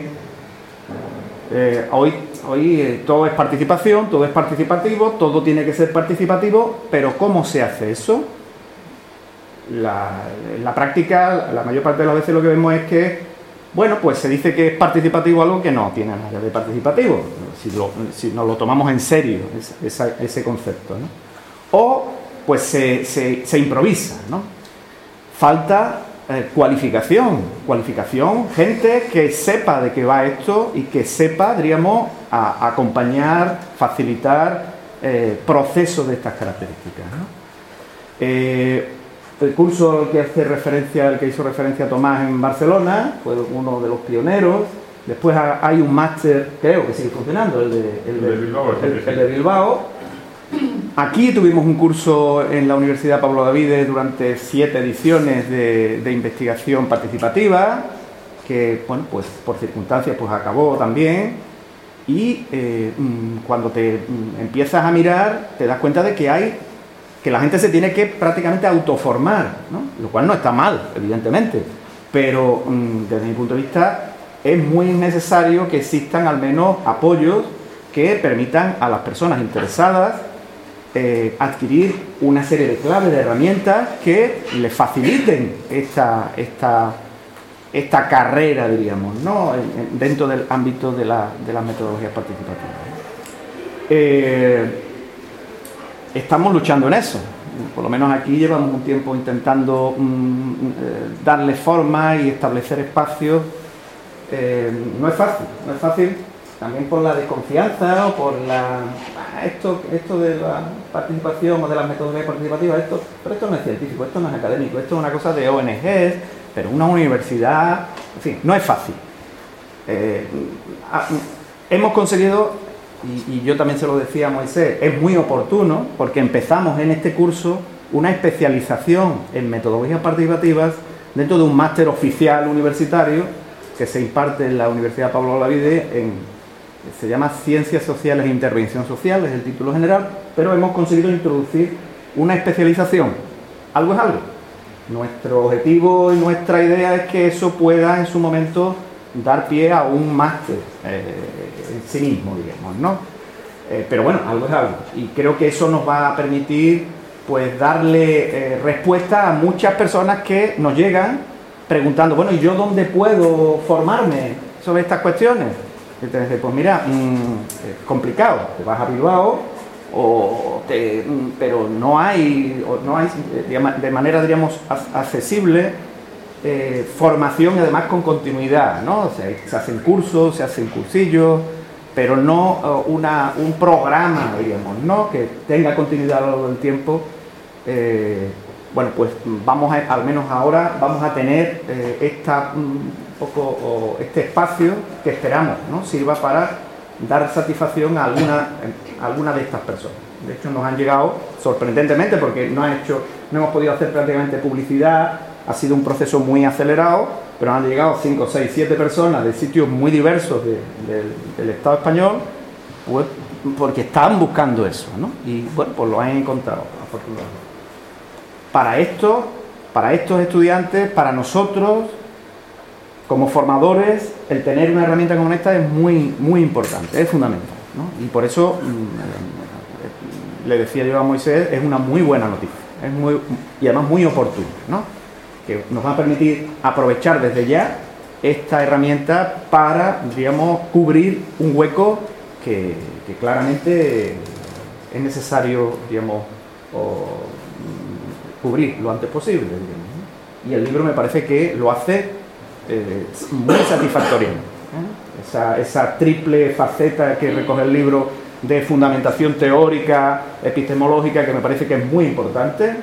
eh, hoy, hoy eh, todo es participación, todo es participativo, todo tiene que ser participativo, pero ¿cómo se hace eso? La, en la práctica, la mayor parte de las veces lo que vemos es que, bueno, pues se dice que es participativo algo que no tiene nada de participativo, si, lo, si nos lo tomamos en serio, ese, ese concepto, ¿no? O, pues se, se, se improvisa, ¿no? Falta eh, cualificación, cualificación, gente que sepa de qué va esto y que sepa, diríamos, a, a acompañar, facilitar eh, procesos de estas características, ¿no? Eh, El curso al que hace referencia, al que hizo referencia Tomás en Barcelona, fue uno de los pioneros. Después hay un máster, creo que sigue funcionando, el de, el de, el de, Bilbao, el, el de Bilbao. Aquí tuvimos un curso en la Universidad Pablo Davide durante siete ediciones de, de investigación participativa, que, bueno, pues por circunstancias pues acabó también. Y eh, cuando te empiezas a mirar, te das cuenta de que hay que la gente se tiene que prácticamente autoformar, ¿no? Lo cual no está mal, evidentemente, pero mmm, desde mi punto de vista es muy necesario que existan al menos apoyos que permitan a las personas interesadas eh, adquirir una serie de claves, de herramientas que les faciliten esta, esta, esta carrera, diríamos, ¿no? En, en, dentro del ámbito de, la, de las metodologías participativas. Eh, Estamos luchando en eso, por lo menos aquí llevamos un tiempo intentando mm, eh, darle forma y establecer espacios. Eh, no es fácil, no es fácil, también por la desconfianza o por la esto, esto de la participación o de las metodologías participativas, esto, pero esto no es científico, esto no es académico, esto es una cosa de O N Ges, pero una universidad, en fin, no es fácil. Eh, ah, hemos conseguido... Y, y yo también se lo decía a Moisés, es muy oportuno porque empezamos en este curso una especialización en metodologías participativas dentro de un máster oficial universitario que se imparte en la Universidad Pablo Olavide, en, se llama Ciencias Sociales e Intervención Social, es el título general, pero hemos conseguido introducir una especialización. Algo es algo. Nuestro objetivo y nuestra idea es que eso pueda en su momento dar pie a un máster eh, en sí mismo, digamos, ¿no? Eh, pero bueno, algo es algo. Y creo que eso nos va a permitir pues darle eh, respuesta a muchas personas que nos llegan preguntando, bueno, ¿y yo dónde puedo formarme sobre estas cuestiones? Y te dice, pues mira, mmm, es complicado, te vas a Bilbao, o te, pero no hay, no hay de manera, diríamos, accesible eh, formación y además con continuidad, ¿no? O sea, se hacen cursos, se hacen cursillos, pero no uh, una, un programa, digamos, ¿no? Que tenga continuidad a lo largo del tiempo. Eh, bueno, pues vamos a, al menos ahora vamos a tener eh, esta, un poco, o este espacio que esperamos, ¿no? Sirva para dar satisfacción a alguna, a alguna de estas personas. De hecho, nos han llegado sorprendentemente, porque no, ha hecho, no hemos podido hacer prácticamente publicidad, ha sido un proceso muy acelerado, pero han llegado cinco, seis, siete personas de sitios muy diversos de, de, del Estado español, pues porque estaban buscando eso, ¿no? Y bueno, pues lo han encontrado, afortunadamente. Para esto, para estos estudiantes, para nosotros, como formadores, el tener una herramienta como esta es muy, muy importante, es fundamental, ¿no? Y por eso, mmm, le decía yo a Moisés, es una muy buena noticia, es muy, y además muy oportuna, ¿no? Que nos va a permitir aprovechar desde ya esta herramienta para, digamos, cubrir un hueco que, que claramente es necesario, digamos, o, cubrir lo antes posible, digamos, ¿no? Y el libro me parece que lo hace eh, muy satisfactorio, ¿eh? Esa, esa triple faceta que recoge el libro de fundamentación teórica, epistemológica, que me parece que es muy importante.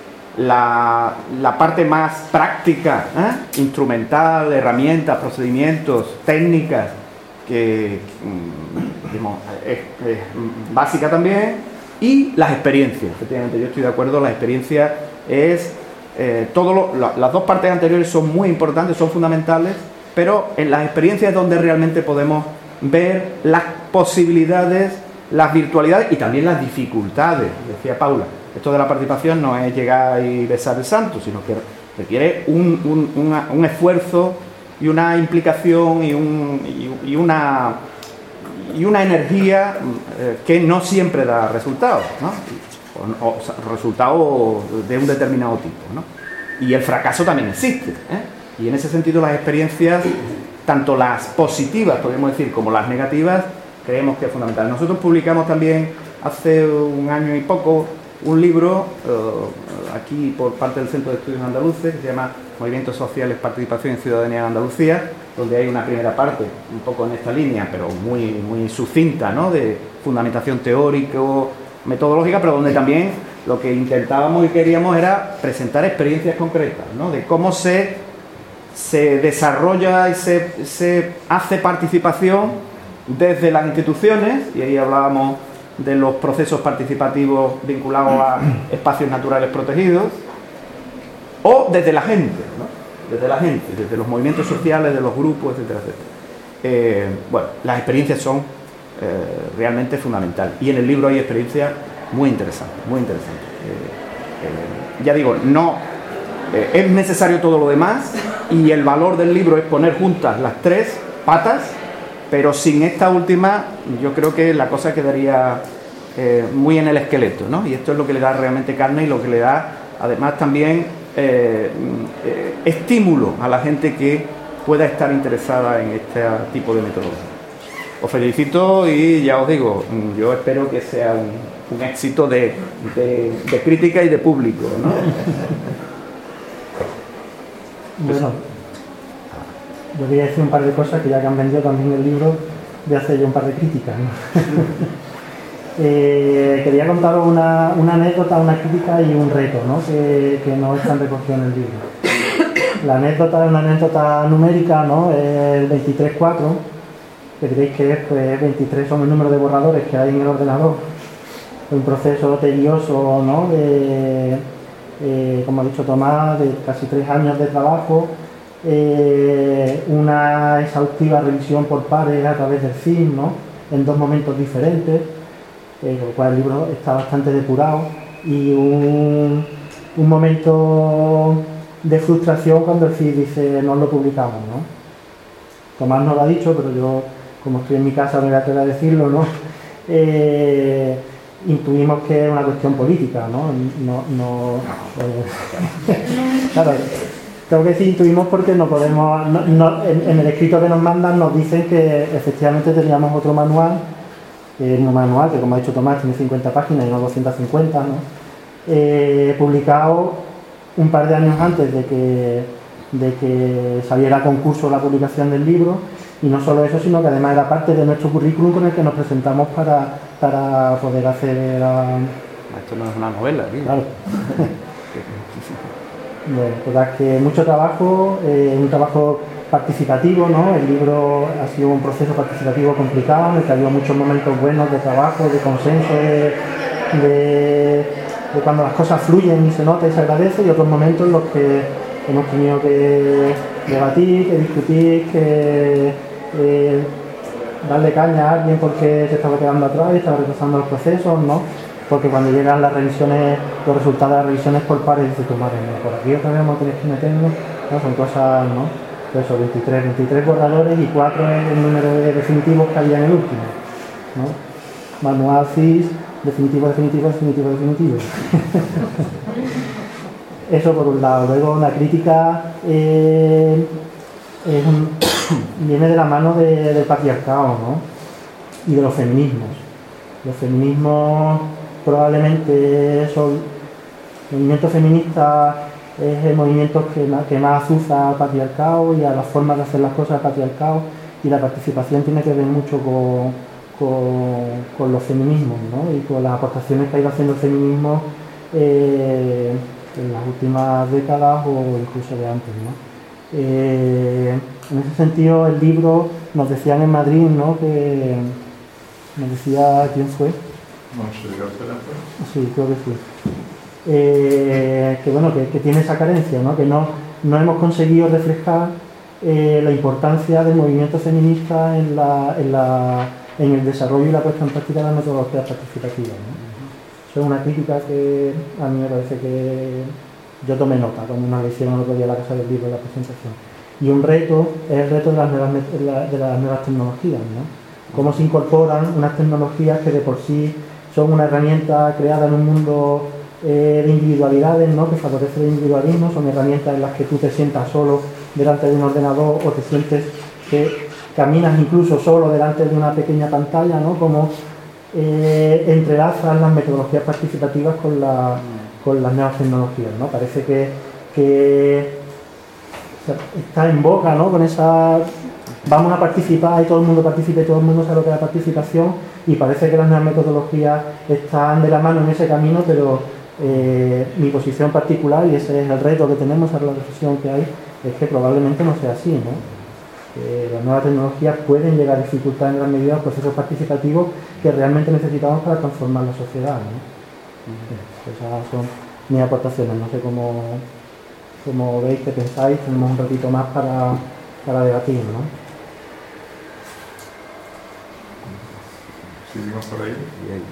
La, la parte más práctica, ¿eh? Instrumental, herramientas, procedimientos, técnicas, que, que digamos, es, es básica también, y las experiencias. Efectivamente, yo estoy de acuerdo, las experiencias es eh, todo lo, la, las dos partes anteriores son muy importantes, son fundamentales, pero en las experiencias es donde realmente podemos ver las posibilidades, las virtualidades y también las dificultades. Decía Paula, esto de la participación no es llegar y besar el santo, sino que requiere un, un, una, un esfuerzo y una implicación y, un, y, y una y una energía eh, que no siempre da resultados, ¿no? O, o, o resultados de un determinado tipo, ¿no? Y el fracaso también existe, ¿eh? Y en ese sentido las experiencias, tanto las positivas, podemos decir, como las negativas, creemos que es fundamental. Nosotros publicamos también hace un año y poco un libro uh, aquí por parte del Centro de Estudios Andaluces que se llama Movimientos Sociales, Participación y Ciudadanía en Andalucía, donde hay una primera parte un poco en esta línea, pero muy, muy sucinta, ¿no? De fundamentación teórico, metodológica, pero donde también lo que intentábamos y queríamos era presentar experiencias concretas, ¿no? De cómo se, se desarrolla y se, se hace participación desde las instituciones, y ahí hablábamos de los procesos participativos vinculados a espacios naturales protegidos, o desde la gente, ¿no? Desde la gente, desde los movimientos sociales, de los grupos, etcétera, etcétera. Eh, bueno, las experiencias son eh, realmente fundamentales, y en el libro hay experiencias muy interesantes, muy interesantes. Eh, eh, ya digo, no eh, es necesario todo lo demás, y el valor del libro es poner juntas las tres patas, pero sin esta última yo creo que la cosa quedaría eh, muy en el esqueleto, ¿no? Y esto es lo que le da realmente carne y lo que le da además también eh, eh, estímulo a la gente que pueda estar interesada en este tipo de metodología. Os felicito y ya os digo, yo espero que sea un, un éxito de, de, de crítica y de público, ¿no? Bueno, yo quería decir un par de cosas que ya que han vendido también el libro, voy a hacer yo un par de críticas, ¿no? eh, quería contaros una, una anécdota, una crítica y un reto, ¿no? que, que no están recogidos en el libro. La anécdota es una anécdota numérica, ¿no? El veintitrés cuatro, que diréis que es, pues veintitrés son el número de borradores que hay en el ordenador. Es un proceso tedioso, ¿no? de, eh, como ha dicho Tomás, de casi tres años de trabajo, eh, una exhaustiva revisión por pares a través del C I M, ¿no? En dos momentos diferentes, eh, con lo cual el libro está bastante depurado, y un, un momento de frustración cuando el C I M dice no lo publicamos, ¿no? Tomás no lo ha dicho, pero yo, como estoy en mi casa, me voy a atrever a decirlo, ¿no? Eh, intuimos que es una cuestión política, ¿no? no, no eh, claro, tengo que decir intuimos porque no podemos, no, no, en, en el escrito que nos mandan nos dicen que efectivamente teníamos otro manual, eh, un manual que, como ha dicho Tomás, tiene cincuenta páginas y no doscientas cincuenta, ¿no? Eh, publicado un par de años antes de que, de que saliera a concurso la publicación del libro. Y no solo eso, sino que además era parte de nuestro currículum con el que nos presentamos para, para poder hacer... A... Esto no es una novela, ¿sí? Claro. Bueno, pues es que mucho trabajo, eh, un trabajo participativo, ¿no? El libro ha sido un proceso participativo complicado, en el que ha habido muchos momentos buenos de trabajo, de consenso, de, de, de cuando las cosas fluyen y se nota y se agradece, y otros momentos en los que hemos tenido que debatir, que discutir, que... Eh, darle caña a alguien porque se estaba quedando atrás y estaba retrasando los procesos, ¿no? Porque cuando llegan las revisiones, los resultados de las revisiones por pares, dice tu madre, ¿no? Por aquí otra vez vamos a tener que meternos, ¿no? Son cosas, ¿no? Pues eso, veintitrés, veintitrés borradores y cuatro es el número de definitivos que había en el último, ¿no? Manual C I S, definitivo, definitivo, definitivo, definitivo. Eso por un lado. Luego la crítica eh, es un, viene de la mano de, del patriarcado, ¿no? Y de los feminismos. Los feminismos probablemente son... El movimiento feminista es el movimiento que, que más azuza al patriarcado y a las formas de hacer las cosas del patriarcado, y la participación tiene que ver mucho con, con, con los feminismos, ¿no? Y con las aportaciones que ha ido haciendo el feminismo eh, en las últimas décadas o incluso de antes, ¿no? Eh, en ese sentido, el libro, nos decían en Madrid, ¿no? Que nos decía, ¿quién fue? No sé, García fue. Sí, creo que sí. Eh, que bueno, que, que tiene esa carencia, ¿no? Que no, no hemos conseguido reflejar eh, la importancia del movimiento feminista en, la, en, la, en el desarrollo y la puesta en práctica de las metodologías participativas, ¿no? Eso es una crítica que a mí me parece que yo tomé nota cuando nos la hicieron el otro día en la Casa del Libro en la presentación. Y un reto es el reto de las nuevas, de las nuevas tecnologías, ¿no? Cómo se incorporan unas tecnologías que de por sí son una herramienta creada en un mundo eh, de individualidades, ¿no? Que favorece el individualismo, son herramientas en las que tú te sientas solo delante de un ordenador o te sientes que caminas incluso solo delante de una pequeña pantalla, ¿no? Como eh, entrelazan las metodologías participativas con, la, con las nuevas tecnologías, ¿no? Parece que, que está en boca, ¿no? Con esa... Vamos a participar y todo el mundo participe, todo el mundo sabe lo que es la participación, y parece que las nuevas metodologías están de la mano en ese camino, pero eh, mi posición particular, y ese es el reto que tenemos, esa es la reflexión que hay, es que probablemente no sea así, ¿no? Que las nuevas tecnologías pueden llegar a dificultar en gran medida los procesos participativos que realmente necesitamos para transformar la sociedad, ¿no? Esas son mis aportaciones, no sé cómo, cómo veis, qué pensáis, tenemos un ratito más para, para debatir, ¿no? Seguimos por ahí. Bien.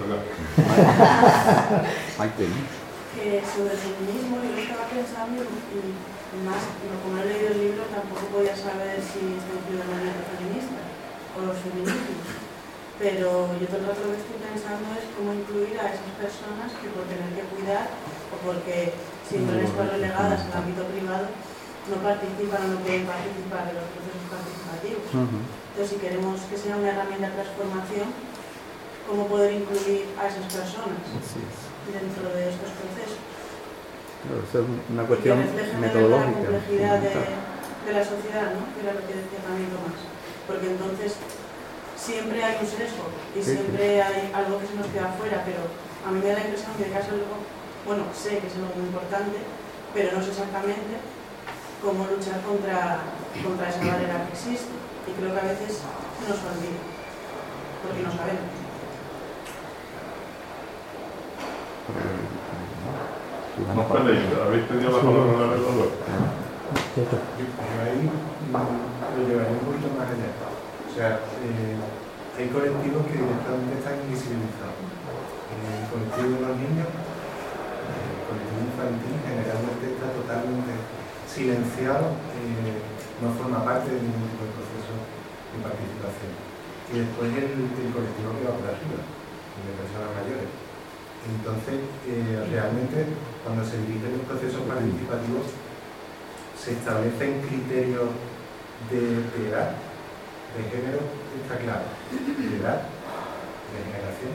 Maite, ¿no? Eh, sobre el feminismo, yo estaba pensando, y más, como he leído el libro, tampoco podía saber si está incluido el movimiento feminista o los feminismos. Pero yo todo el rato lo que estoy pensando es cómo incluir a esas personas que por tener que cuidar o porque siempre están relegadas al ámbito privado no participan o no pueden participar de los procesos participativos. Uh-huh. Entonces, si queremos que sea una herramienta de transformación, ¿cómo poder incluir a esas personas Sí. dentro de estos procesos? Claro, eso es una cuestión que reflejen metodológica. la complejidad de, de la sociedad, ¿no? Que era lo que decía también Tomás. Porque entonces siempre hay un sesgo y Sí, siempre hay algo que se nos queda fuera, pero a mí me da la impresión de que es algo, bueno, sé que es algo muy importante, pero no sé exactamente cómo luchar contra, contra esa barrera que existe. Y creo que a veces se nos olvida, porque no sabemos. No peleéis, habéis pedido la palabra a la verdad. Cierto. Yo ahí lo llevaría un poquito más allá. O sea, eh, hay colectivos que directamente están invisibilizados. El colectivo de los niños, el colectivo infantil, generalmente está totalmente silenciado, eh, no forma parte de ningún tipo de proceso de participación. Y después el, el colectivo que va por arriba, de personas mayores. Entonces, eh, realmente, cuando se dirigen los procesos participativos, se establecen criterios de, de edad, de género, está claro, de edad, de generación.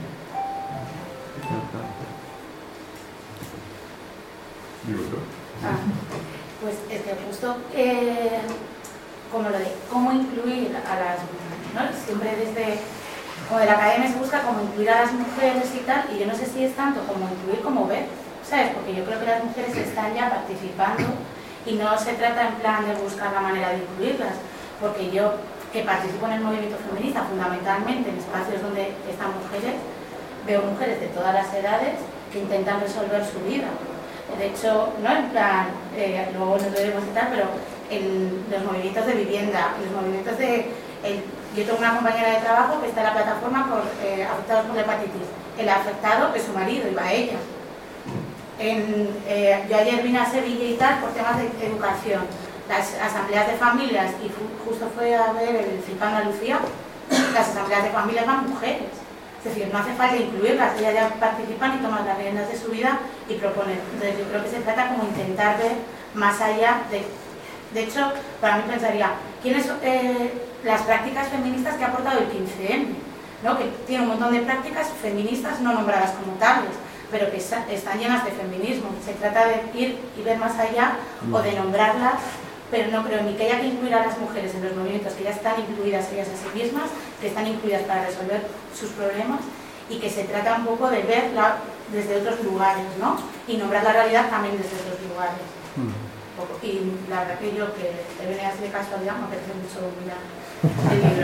Ah, pues es que justo, eh, como lo de cómo incluir a las mujeres, ¿no? Siempre desde, como de la academia se busca cómo incluir a las mujeres y tal, y yo no sé si es tanto como incluir como ver, ¿sabes? Porque yo creo que las mujeres están ya participando y no se trata en plan de buscar la manera de incluirlas, porque yo, que participo en el movimiento feminista fundamentalmente en espacios donde están mujeres, veo mujeres de todas las edades que intentan resolver su vida. De hecho, no en plan, eh, luego nos debemos citar, pero en los movimientos de vivienda, en los movimientos de... El, yo tengo una compañera de trabajo que está en la plataforma por eh, afectados por la hepatitis. El afectado es su marido y va a ella. En, eh, yo ayer vine a Sevilla y tal por temas de educación. Las asambleas de familias, y fu, justo fue a ver el C I P Andalucía, las asambleas de familias van mujeres. Es decir, no hace falta incluirlas, ellas ya participan y toman las riendas de su vida y proponen. Entonces yo creo que se trata como intentar ver más allá de... De hecho, para mí pensaría, ¿quiénes son eh, las prácticas feministas que ha aportado el quince eme? ¿No? Que tiene un montón de prácticas feministas no nombradas como tales, pero que están llenas de feminismo. Se trata de ir y ver más allá o de nombrarlas, pero no creo ni que haya que incluir a las mujeres en los movimientos que ya están incluidas ellas a sí mismas, que están incluidas para resolver sus problemas, y que se trata un poco de verla desde otros lugares, ¿no? Y nombrar la realidad también desde otros lugares. Mm. Y la verdad que yo, que he venido así de casualidad, me apetece mucho mirar el libro.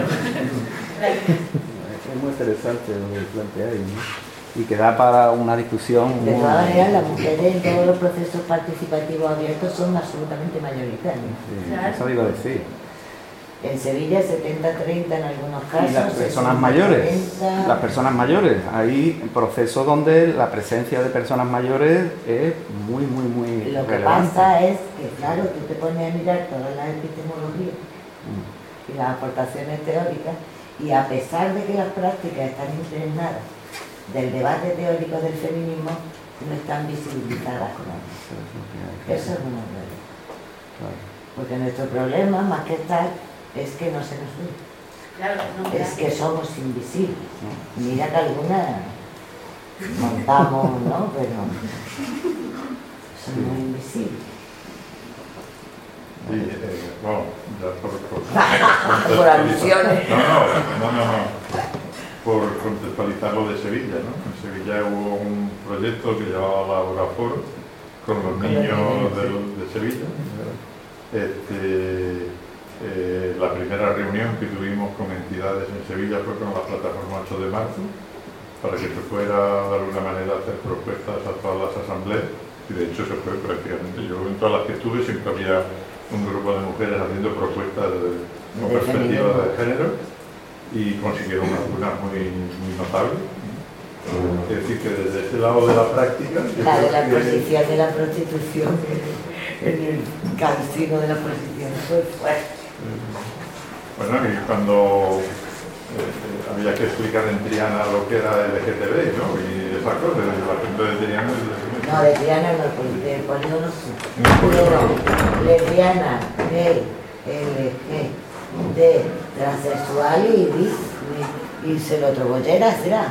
Es muy interesante lo que planteáis, ¿no? Y que da para una discusión. De muy... todas maneras, las mujeres en todos los procesos participativos abiertos son absolutamente mayoritarias. Sí, claro. Eso iba a decir. En Sevilla setenta treinta en algunos casos. Y las personas mayores, treinta... las personas mayores, hay procesos donde la presencia de personas mayores es muy, muy, muy Lo que relevante. pasa es que, claro, tú te pones a mirar todas las epistemologías mm. y las aportaciones teóricas, y a pesar de que las prácticas están impregnadas del debate teórico del feminismo, no están visibilizadas con eso. Eso es una realidad. Claro. Porque nuestro problema, más que estar, es que no se nos ve. Claro, no, es que somos invisibles. ¿No? Mira que algunas montamos, ¿no? Pero somos invisibles. Sí, eh, bueno, ya por, por, por alusiones. No, no, no, no, no. Por contextualizar lo de Sevilla, ¿no? En Sevilla hubo un proyecto que llevaba la Orafor con los niños de, de Sevilla. Este, eh, la primera reunión que tuvimos con entidades en Sevilla fue con la plataforma ocho de marzo, para que se fuera de alguna manera a hacer propuestas a todas las asambleas, y de hecho se fue prácticamente. Yo en todas las que estuve siempre había un grupo de mujeres haciendo propuestas de, con perspectiva de género, y consiguieron algunas muy, muy notables. Es decir, que desde ese lado de la práctica... La de la que... posición de la prostitución, en el cansino de la prostitución, fue fuerte. Bueno, y cuando eh, había que explicar en Triana lo que era L G T B, ¿no? Y esas cosas, la gente de Triana... No, de Triana no, de polígono sí. Pero lesbiana, gay, L G, de transexual y bis, y se lo trobollera, será.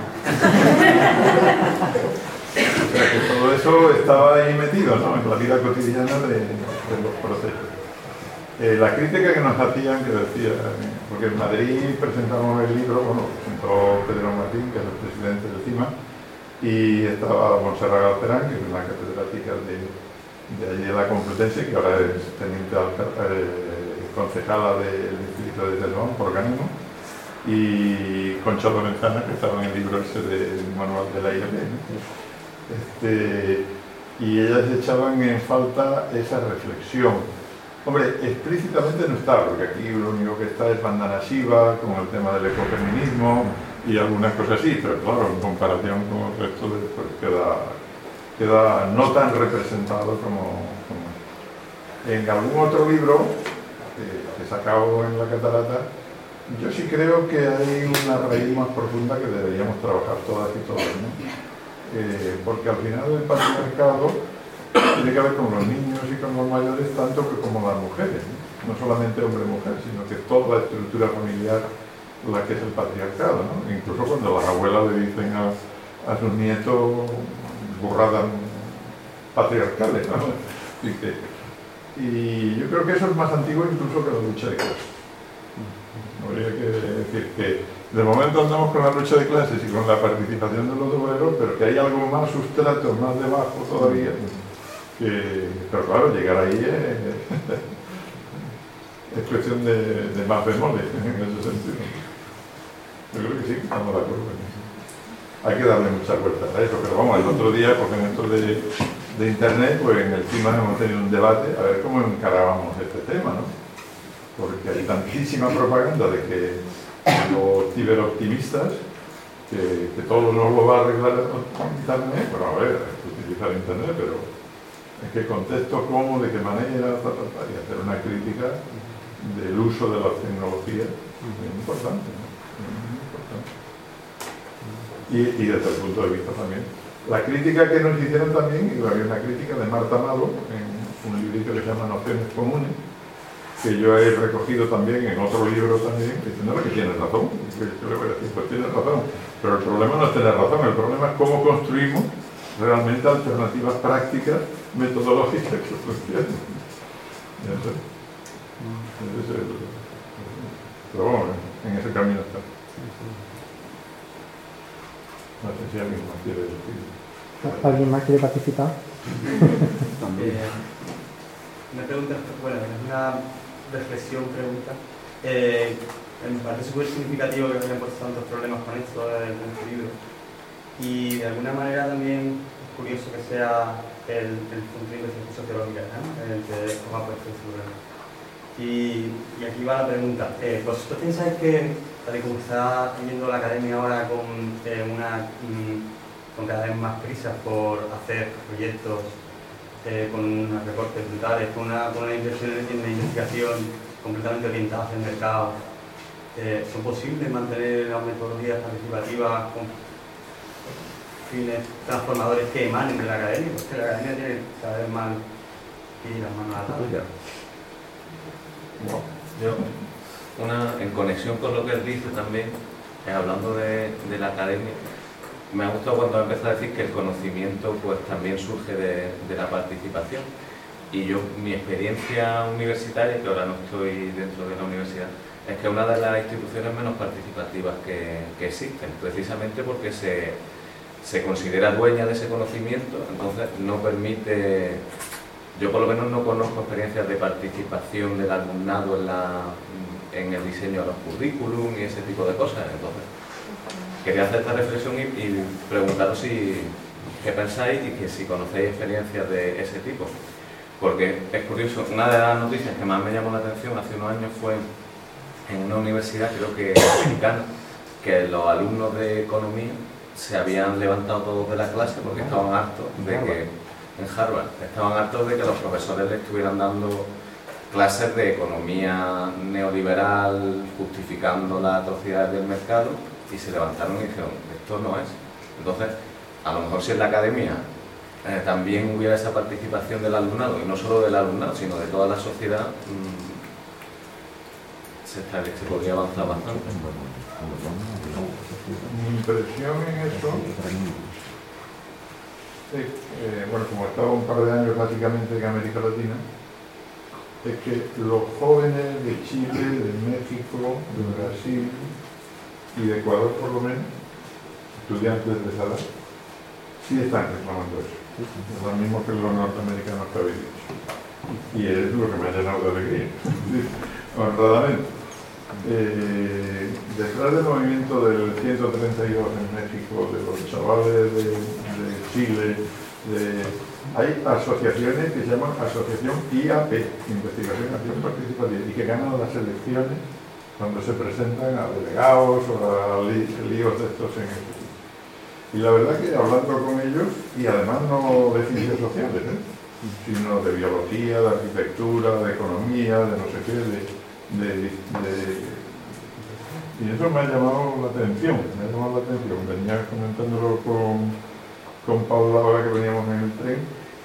O sea, que todo eso estaba ahí metido, ¿no? En la vida cotidiana de, de los procesos. Eh, la crítica que nos hacían, que decía, porque en Madrid presentamos el libro, bueno, lo presentó Pedro Martín, que es el presidente del CIMA, y estaba Montserrat Galcerán, que es una catedrática de, de allí de la Complutense, que ahora es teniente eh, concejala del distrito de Telón, por Gánimo, y Concha Lorenzana, que estaba en el libro ese del manual de la I A B, ¿no? Este, y ellas echaban en falta esa reflexión. Hombre, explícitamente no está, porque aquí lo único que está es Vandana Shiva, con el tema del ecofeminismo y algunas cosas así, pero claro, en comparación con el resto, de, pues queda, queda no tan representado como, como... En algún otro libro eh, que he sacado en la Catarata, yo sí creo que hay una raíz más profunda que deberíamos trabajar todas y todos, ¿no? Eh, porque al final el patriarcado tiene que ver con los niños y con los mayores tanto que como las mujeres, ¿no? No solamente hombre-mujer, sino que toda la estructura familiar la que es el patriarcado, ¿no? Incluso cuando las abuelas le dicen a, a sus nietos burradas patriarcales, ¿no? Y, que, y yo creo que eso es más antiguo incluso que la lucha de clases. Habría que decir que de momento andamos con la lucha de clases y con la participación de los obreros, pero que hay algo más sustrato, más debajo todavía. Que, pero claro, llegar ahí es, es cuestión de, de más bemoles en ese sentido. Yo creo que sí, estamos de acuerdo. Hay que darle muchas vueltas a eso, pero vamos, el otro día, porque en esto de, de internet, pues en el CIMAS hemos tenido un debate a ver cómo encarábamos este tema, ¿no? Porque hay tantísima propaganda de que los ciberoptimistas, que, que todo nos lo va a arreglar internet. Bueno, a ver, hay que utilizar internet, pero en qué contexto, cómo, de qué manera, ta, ta, ta, y hacer una crítica del uso de las tecnologías es importante, ¿no? Es muy importante. Y, y desde el punto de vista también. La crítica que nos hicieron también, y había una crítica de Marta Malo, en un librito que se llama Nociones Comunes, que yo he recogido también en otro libro también, diciendo que tienes razón. Yo le voy a decir, pues tienes razón. Pero el problema no es tener razón, el problema es cómo construimos realmente alternativas prácticas, metodológicas que funcionen. Ese es el... Pero bueno, en ese camino está. No sé si alguien más quiere decir. ¿Alguien más quiere participar? También. Eh, una pregunta, bueno, es una reflexión, pregunta. Eh, me parece súper significativo que hayan puesto tantos problemas con esto en este libro. Y de alguna manera también es curioso que sea el, el punto de investigación sociológica, ¿no? El que os ha puesto este problema. Y, y aquí va la pregunta. Eh, ¿Vosotros pensáis que, tal y como está yendo la academia ahora con, eh, una, mm, con cada vez más prisas por hacer proyectos eh, con unos recortes brutales, con una, con una inversión en la investigación completamente orientada hacia el mercado, eh, ¿son posibles mantener las metodologías participativas con fines transformadores que emanen de la academia? Porque la academia tiene cada vez más que ir las manos a la tabla. Yo, una, en conexión con lo que él dice también, eh, hablando de, de la academia, me ha gustado cuando empezó a decir que el conocimiento pues también surge de, de la participación. Y yo, mi experiencia universitaria, que ahora no estoy dentro de la universidad, es que es una de las instituciones menos participativas que, que existen, precisamente porque se, se considera dueña de ese conocimiento, entonces no permite... Yo por lo menos no conozco experiencias de participación del alumnado en, la, en el diseño de los currículum y ese tipo de cosas. Entonces, quería hacer esta reflexión y, y preguntaros si, qué pensáis y que si conocéis experiencias de ese tipo. Porque es curioso, una de las noticias que más me llamó la atención hace unos años fue en una universidad, creo que americana, que los alumnos de economía se habían levantado todos de la clase porque estaban hartos de que... en Harvard, estaban hartos de que los profesores le estuvieran dando clases de economía neoliberal, justificando las atrocidades del mercado, y se levantaron y dijeron, esto no es. Entonces, a lo mejor si en la academia eh, también hubiera esa participación del alumnado, y no solo del alumnado, sino de toda la sociedad, mmm, se, estaría, se podría avanzar bastante. Mi impresión en eso... Sí, eh, bueno, como he estado un par de años básicamente en América Latina, es que los jóvenes de Chile, de México, de Brasil y de Ecuador por lo menos, estudiantes de esa edad, sí están reclamando eso. Es lo mismo que los norteamericanos que habéis dicho. Y es lo que me ha llenado de alegría, honradamente. Eh, detrás del movimiento del ciento treinta y dos en México, de los chavales de, de Chile, de, hay asociaciones que se llaman Asociación I A P, Investigación y Acción Participativa, y que ganan las elecciones cuando se presentan a delegados o a li, líos de estos en el sitio. Y la verdad que hablando con ellos, y además no de ciencias sociales, ¿eh? sino de biología, de arquitectura, de economía, de no sé qué, de, de, de, y eso me ha llamado la atención, me ha llamado la atención. Venía comentándolo con, con Paula ahora que veníamos en el tren.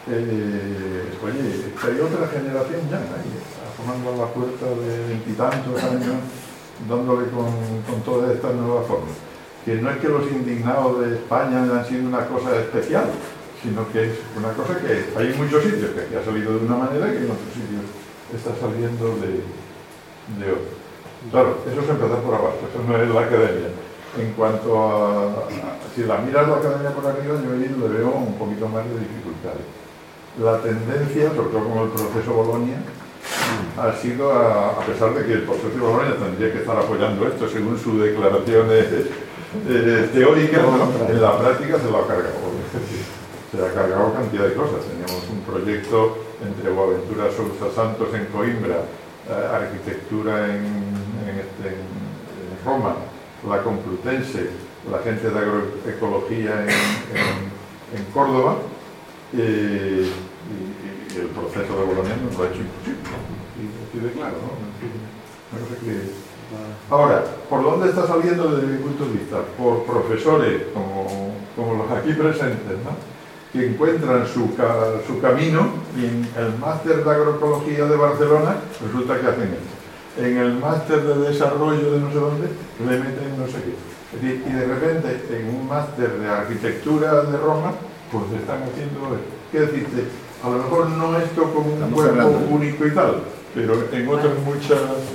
Eh, oye, que hay otra generación ya, ahí, asomando a la puerta de veintitantos años, dándole con, con todas estas nuevas formas. Que no es que los indignados de España han sido una cosa especial, sino que es una cosa que hay en muchos sitios, que aquí ha salido de una manera y en otros sitios está saliendo de, de otra. Claro, eso es empezar por abajo, eso no es la academia. En cuanto a, a si la miras la academia por arriba, yo ahí le veo un poquito más de dificultades. La tendencia, sobre todo con el proceso Bolonia, ha sido, a, a pesar de que el proceso Bolonia tendría que estar apoyando esto según sus declaraciones eh, teóricas, ¿no? En la práctica se lo ha cargado. Se ha cargado cantidad de cosas. Teníamos un proyecto entre Boaventura Sousa Santos en Coimbra, eh, arquitectura en, en, este, en, en Roma, la Complutense, la gente de agroecología en, en, en Córdoba, eh, y, y el proceso de Bolonia nos lo ha hecho imposible. Y así de claro, ¿no? Una cosa que... Ahora, ¿por dónde está saliendo desde mi punto de vista? Por profesores como, como los aquí presentes, ¿no? Que encuentran su, ca, su camino y en el máster de agroecología de Barcelona resulta que hacen esto. En el máster de desarrollo de no sé dónde le meten no sé qué. Es decir, y de repente en un máster de arquitectura de Roma pues están haciendo esto. ¿Qué decirte? A lo mejor no esto como un cuerpo único y tal, pero en otras muchas...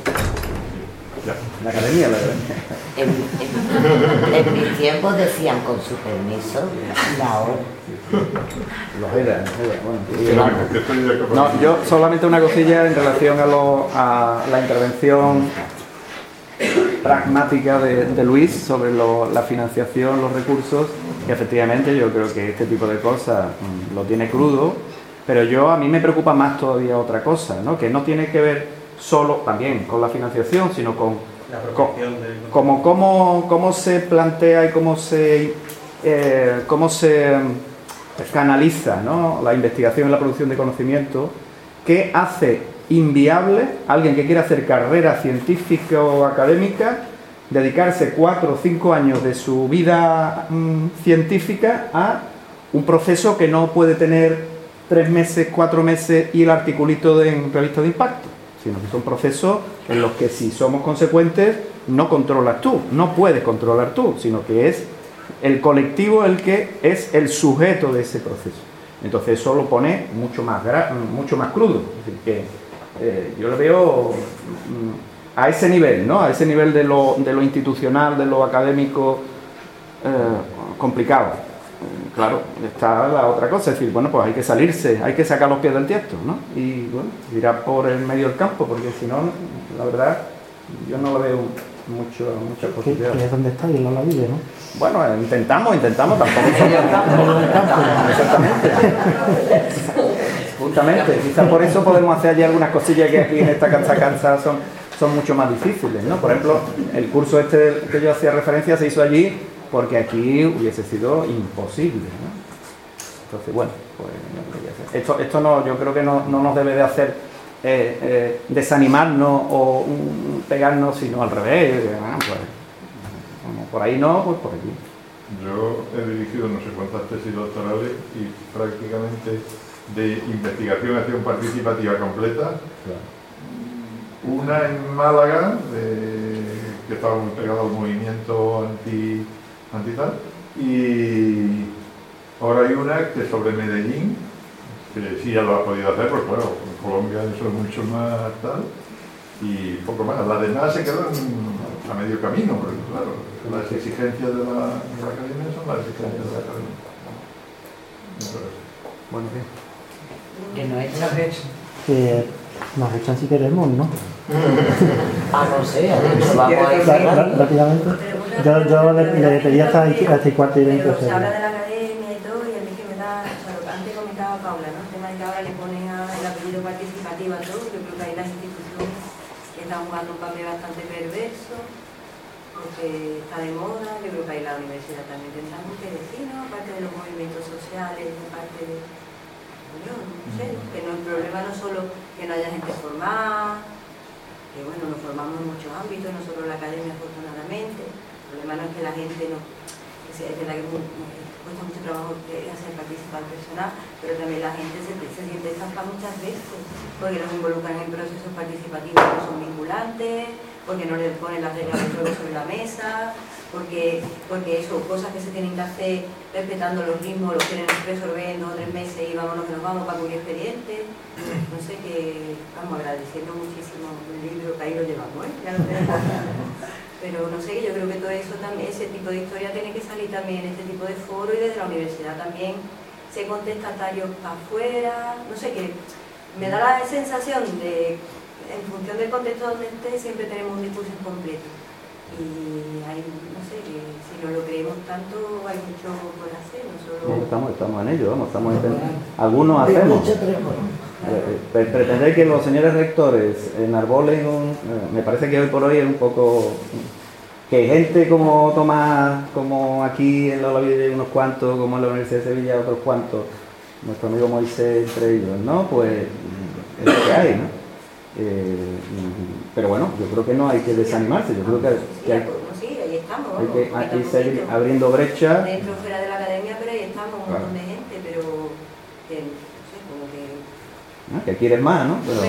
Ya. La academia, la academia. En, en, en mis tiempos decían con su permiso, la hora. Los era, bueno, no, no, yo solamente una cosilla en relación a, lo, a la intervención pragmática de, de Luis sobre lo, la financiación, los recursos, que efectivamente yo creo que este tipo de cosas mm, lo tiene crudo, pero yo a mí me preocupa más todavía otra cosa, ¿no? Que no tiene que ver solo también con la financiación, sino con, con como, cómo, cómo se plantea y cómo se, eh, cómo se canaliza, ¿no? La investigación y la producción de conocimiento, que hace inviable a alguien que quiera hacer carrera científica o académica dedicarse cuatro o cinco años de su vida mmm, científica a un proceso que no puede tener tres meses, cuatro meses y el articulito de, en revista de impacto, sino que son procesos en los que si somos consecuentes no controlas tú, no puedes controlar tú, sino que es el colectivo el que es el sujeto de ese proceso. Entonces eso lo pone mucho más, mucho más crudo. Es decir, que eh, yo lo veo mm, a ese nivel, ¿no? A ese nivel de lo, de lo institucional, de lo académico eh, complicado. Eh, claro, está la otra cosa, es decir, bueno, pues hay que salirse, hay que sacar los pies del tiesto, ¿no? Y bueno, tirar por el medio del campo, porque si no, la verdad, yo no lo veo mucho, muchas posibilidades. Que es donde está y no la vive, ¿no? Bueno, intentamos, intentamos, tampoco somos exactamente. Justamente, quizás por eso podemos hacer allí algunas cosillas que aquí en esta cancha cancha son, son mucho más difíciles, ¿no? Por ejemplo, el curso este que yo hacía referencia se hizo allí porque aquí hubiese sido imposible, ¿no? Entonces, bueno, pues esto, esto no, yo creo que no, no nos debe de hacer eh, eh, desanimarnos o um, pegarnos, sino al revés. Bueno, pues, bueno, por ahí no, pues por aquí. Yo he dirigido no sé cuántas tesis doctorales y prácticamente de investigación y acción participativa completa. Claro. Una en Málaga, de, que estaba muy pegado al movimiento anti, anti tal, y ahora hay una que es sobre Medellín, que sí ya lo ha podido hacer, porque claro, en Colombia eso es mucho más tal, y poco más. Las demás se quedan a medio camino, porque claro, las exigencias de la, de la academia son las exigencias de la academia. Bueno, bien. Que no es la que nos echan si queremos, ¿no? Ah, no sé, ha dicho, vamos a ir Ra- ra- cerrando. rápidamente. Yo, yo le, le pedí hasta, hasta el cuarto y veinte. Pero o se sea, habla de la academia y todo, y a mí que me da, o sea, lo que antes comentaba Paula, ¿no? El tema de que ahora le ponen a- el apellido participativo a todo, yo creo que ahí las instituciones están jugando un papel bastante perverso, porque está de moda, yo creo que ahí la universidad también tendrá mucho que decir, ¿no? Aparte de los movimientos sociales, aparte de, yo no sé, que no, el problema no solo que no haya gente formada, que bueno, nos formamos en muchos ámbitos, no solo en la academia afortunadamente, el problema no es que la gente no, que sea, es verdad que mu- mu- cuesta mucho trabajo que hacer participar personal, pero también la gente se, se siente estafa muchas veces, porque los involucran en procesos participativos que no son vinculantes, porque no les ponen las reglas del juego sobre la mesa, porque, porque eso, cosas que se tienen que hacer respetando los ritmos, los quieren resolver en dos o tres meses y vámonos que nos vamos para cubrir expedientes. No sé, que vamos agradeciendo muchísimo el libro, que ahí lo llevamos, ¿eh? Ya lo tenemos. Pero no sé, yo creo que todo eso también, ese tipo de historia tiene que salir también en este tipo de foro, y desde la universidad también ser contestatarios para afuera, no sé, que me da la sensación de, en función del contexto donde esté, siempre tenemos un discurso incompleto. Y hay, no sé, que si no lo creemos tanto, hay mucho por hacer, no solo... Estamos, estamos en ello, vamos, estamos intentando. Algunos hacemos. Eh, eh, Pretender que los señores rectores enarbolen un... eh, me parece que hoy por hoy es un poco... Que gente como Tomás, como aquí en la Olavide unos cuantos, como en la Universidad de Sevilla otros cuantos, nuestro amigo Moisés entre ellos, ¿no? Pues es lo que hay, ¿no? Eh, pero bueno, yo creo que no hay que desanimarse, yo creo que, que hay, Sí, ahí estamos, hay que vamos, hay que seguir abriendo brecha. dentro o fuera de la academia, pero ahí estamos, un Claro. montón de gente, pero que, no sé, como que... ¿no? Que quieres más, ¿no? Pero,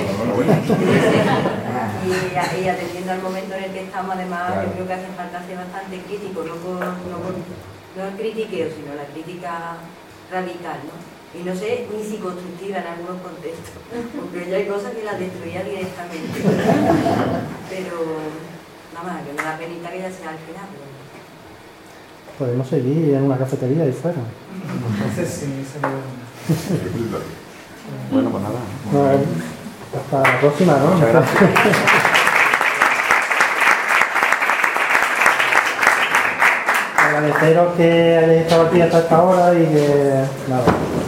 y, y atendiendo al momento en el que estamos, además, Claro. yo creo que hace falta ser bastante crítico, no por, no por no el critiqueo, sino la crítica radical, ¿no? Y no sé ni si constructiva en algunos contextos, porque ya hay cosas que las destruía directamente. Pero nada más, que me da penita que ya sea al final. Pero... podemos seguir en una cafetería ahí fuera. Entonces sí, se lo... bueno, pues nada. No, hasta la próxima, ¿no? Muchas gracias. Agradeceros que hayáis estado aquí hasta esta hora y que nada.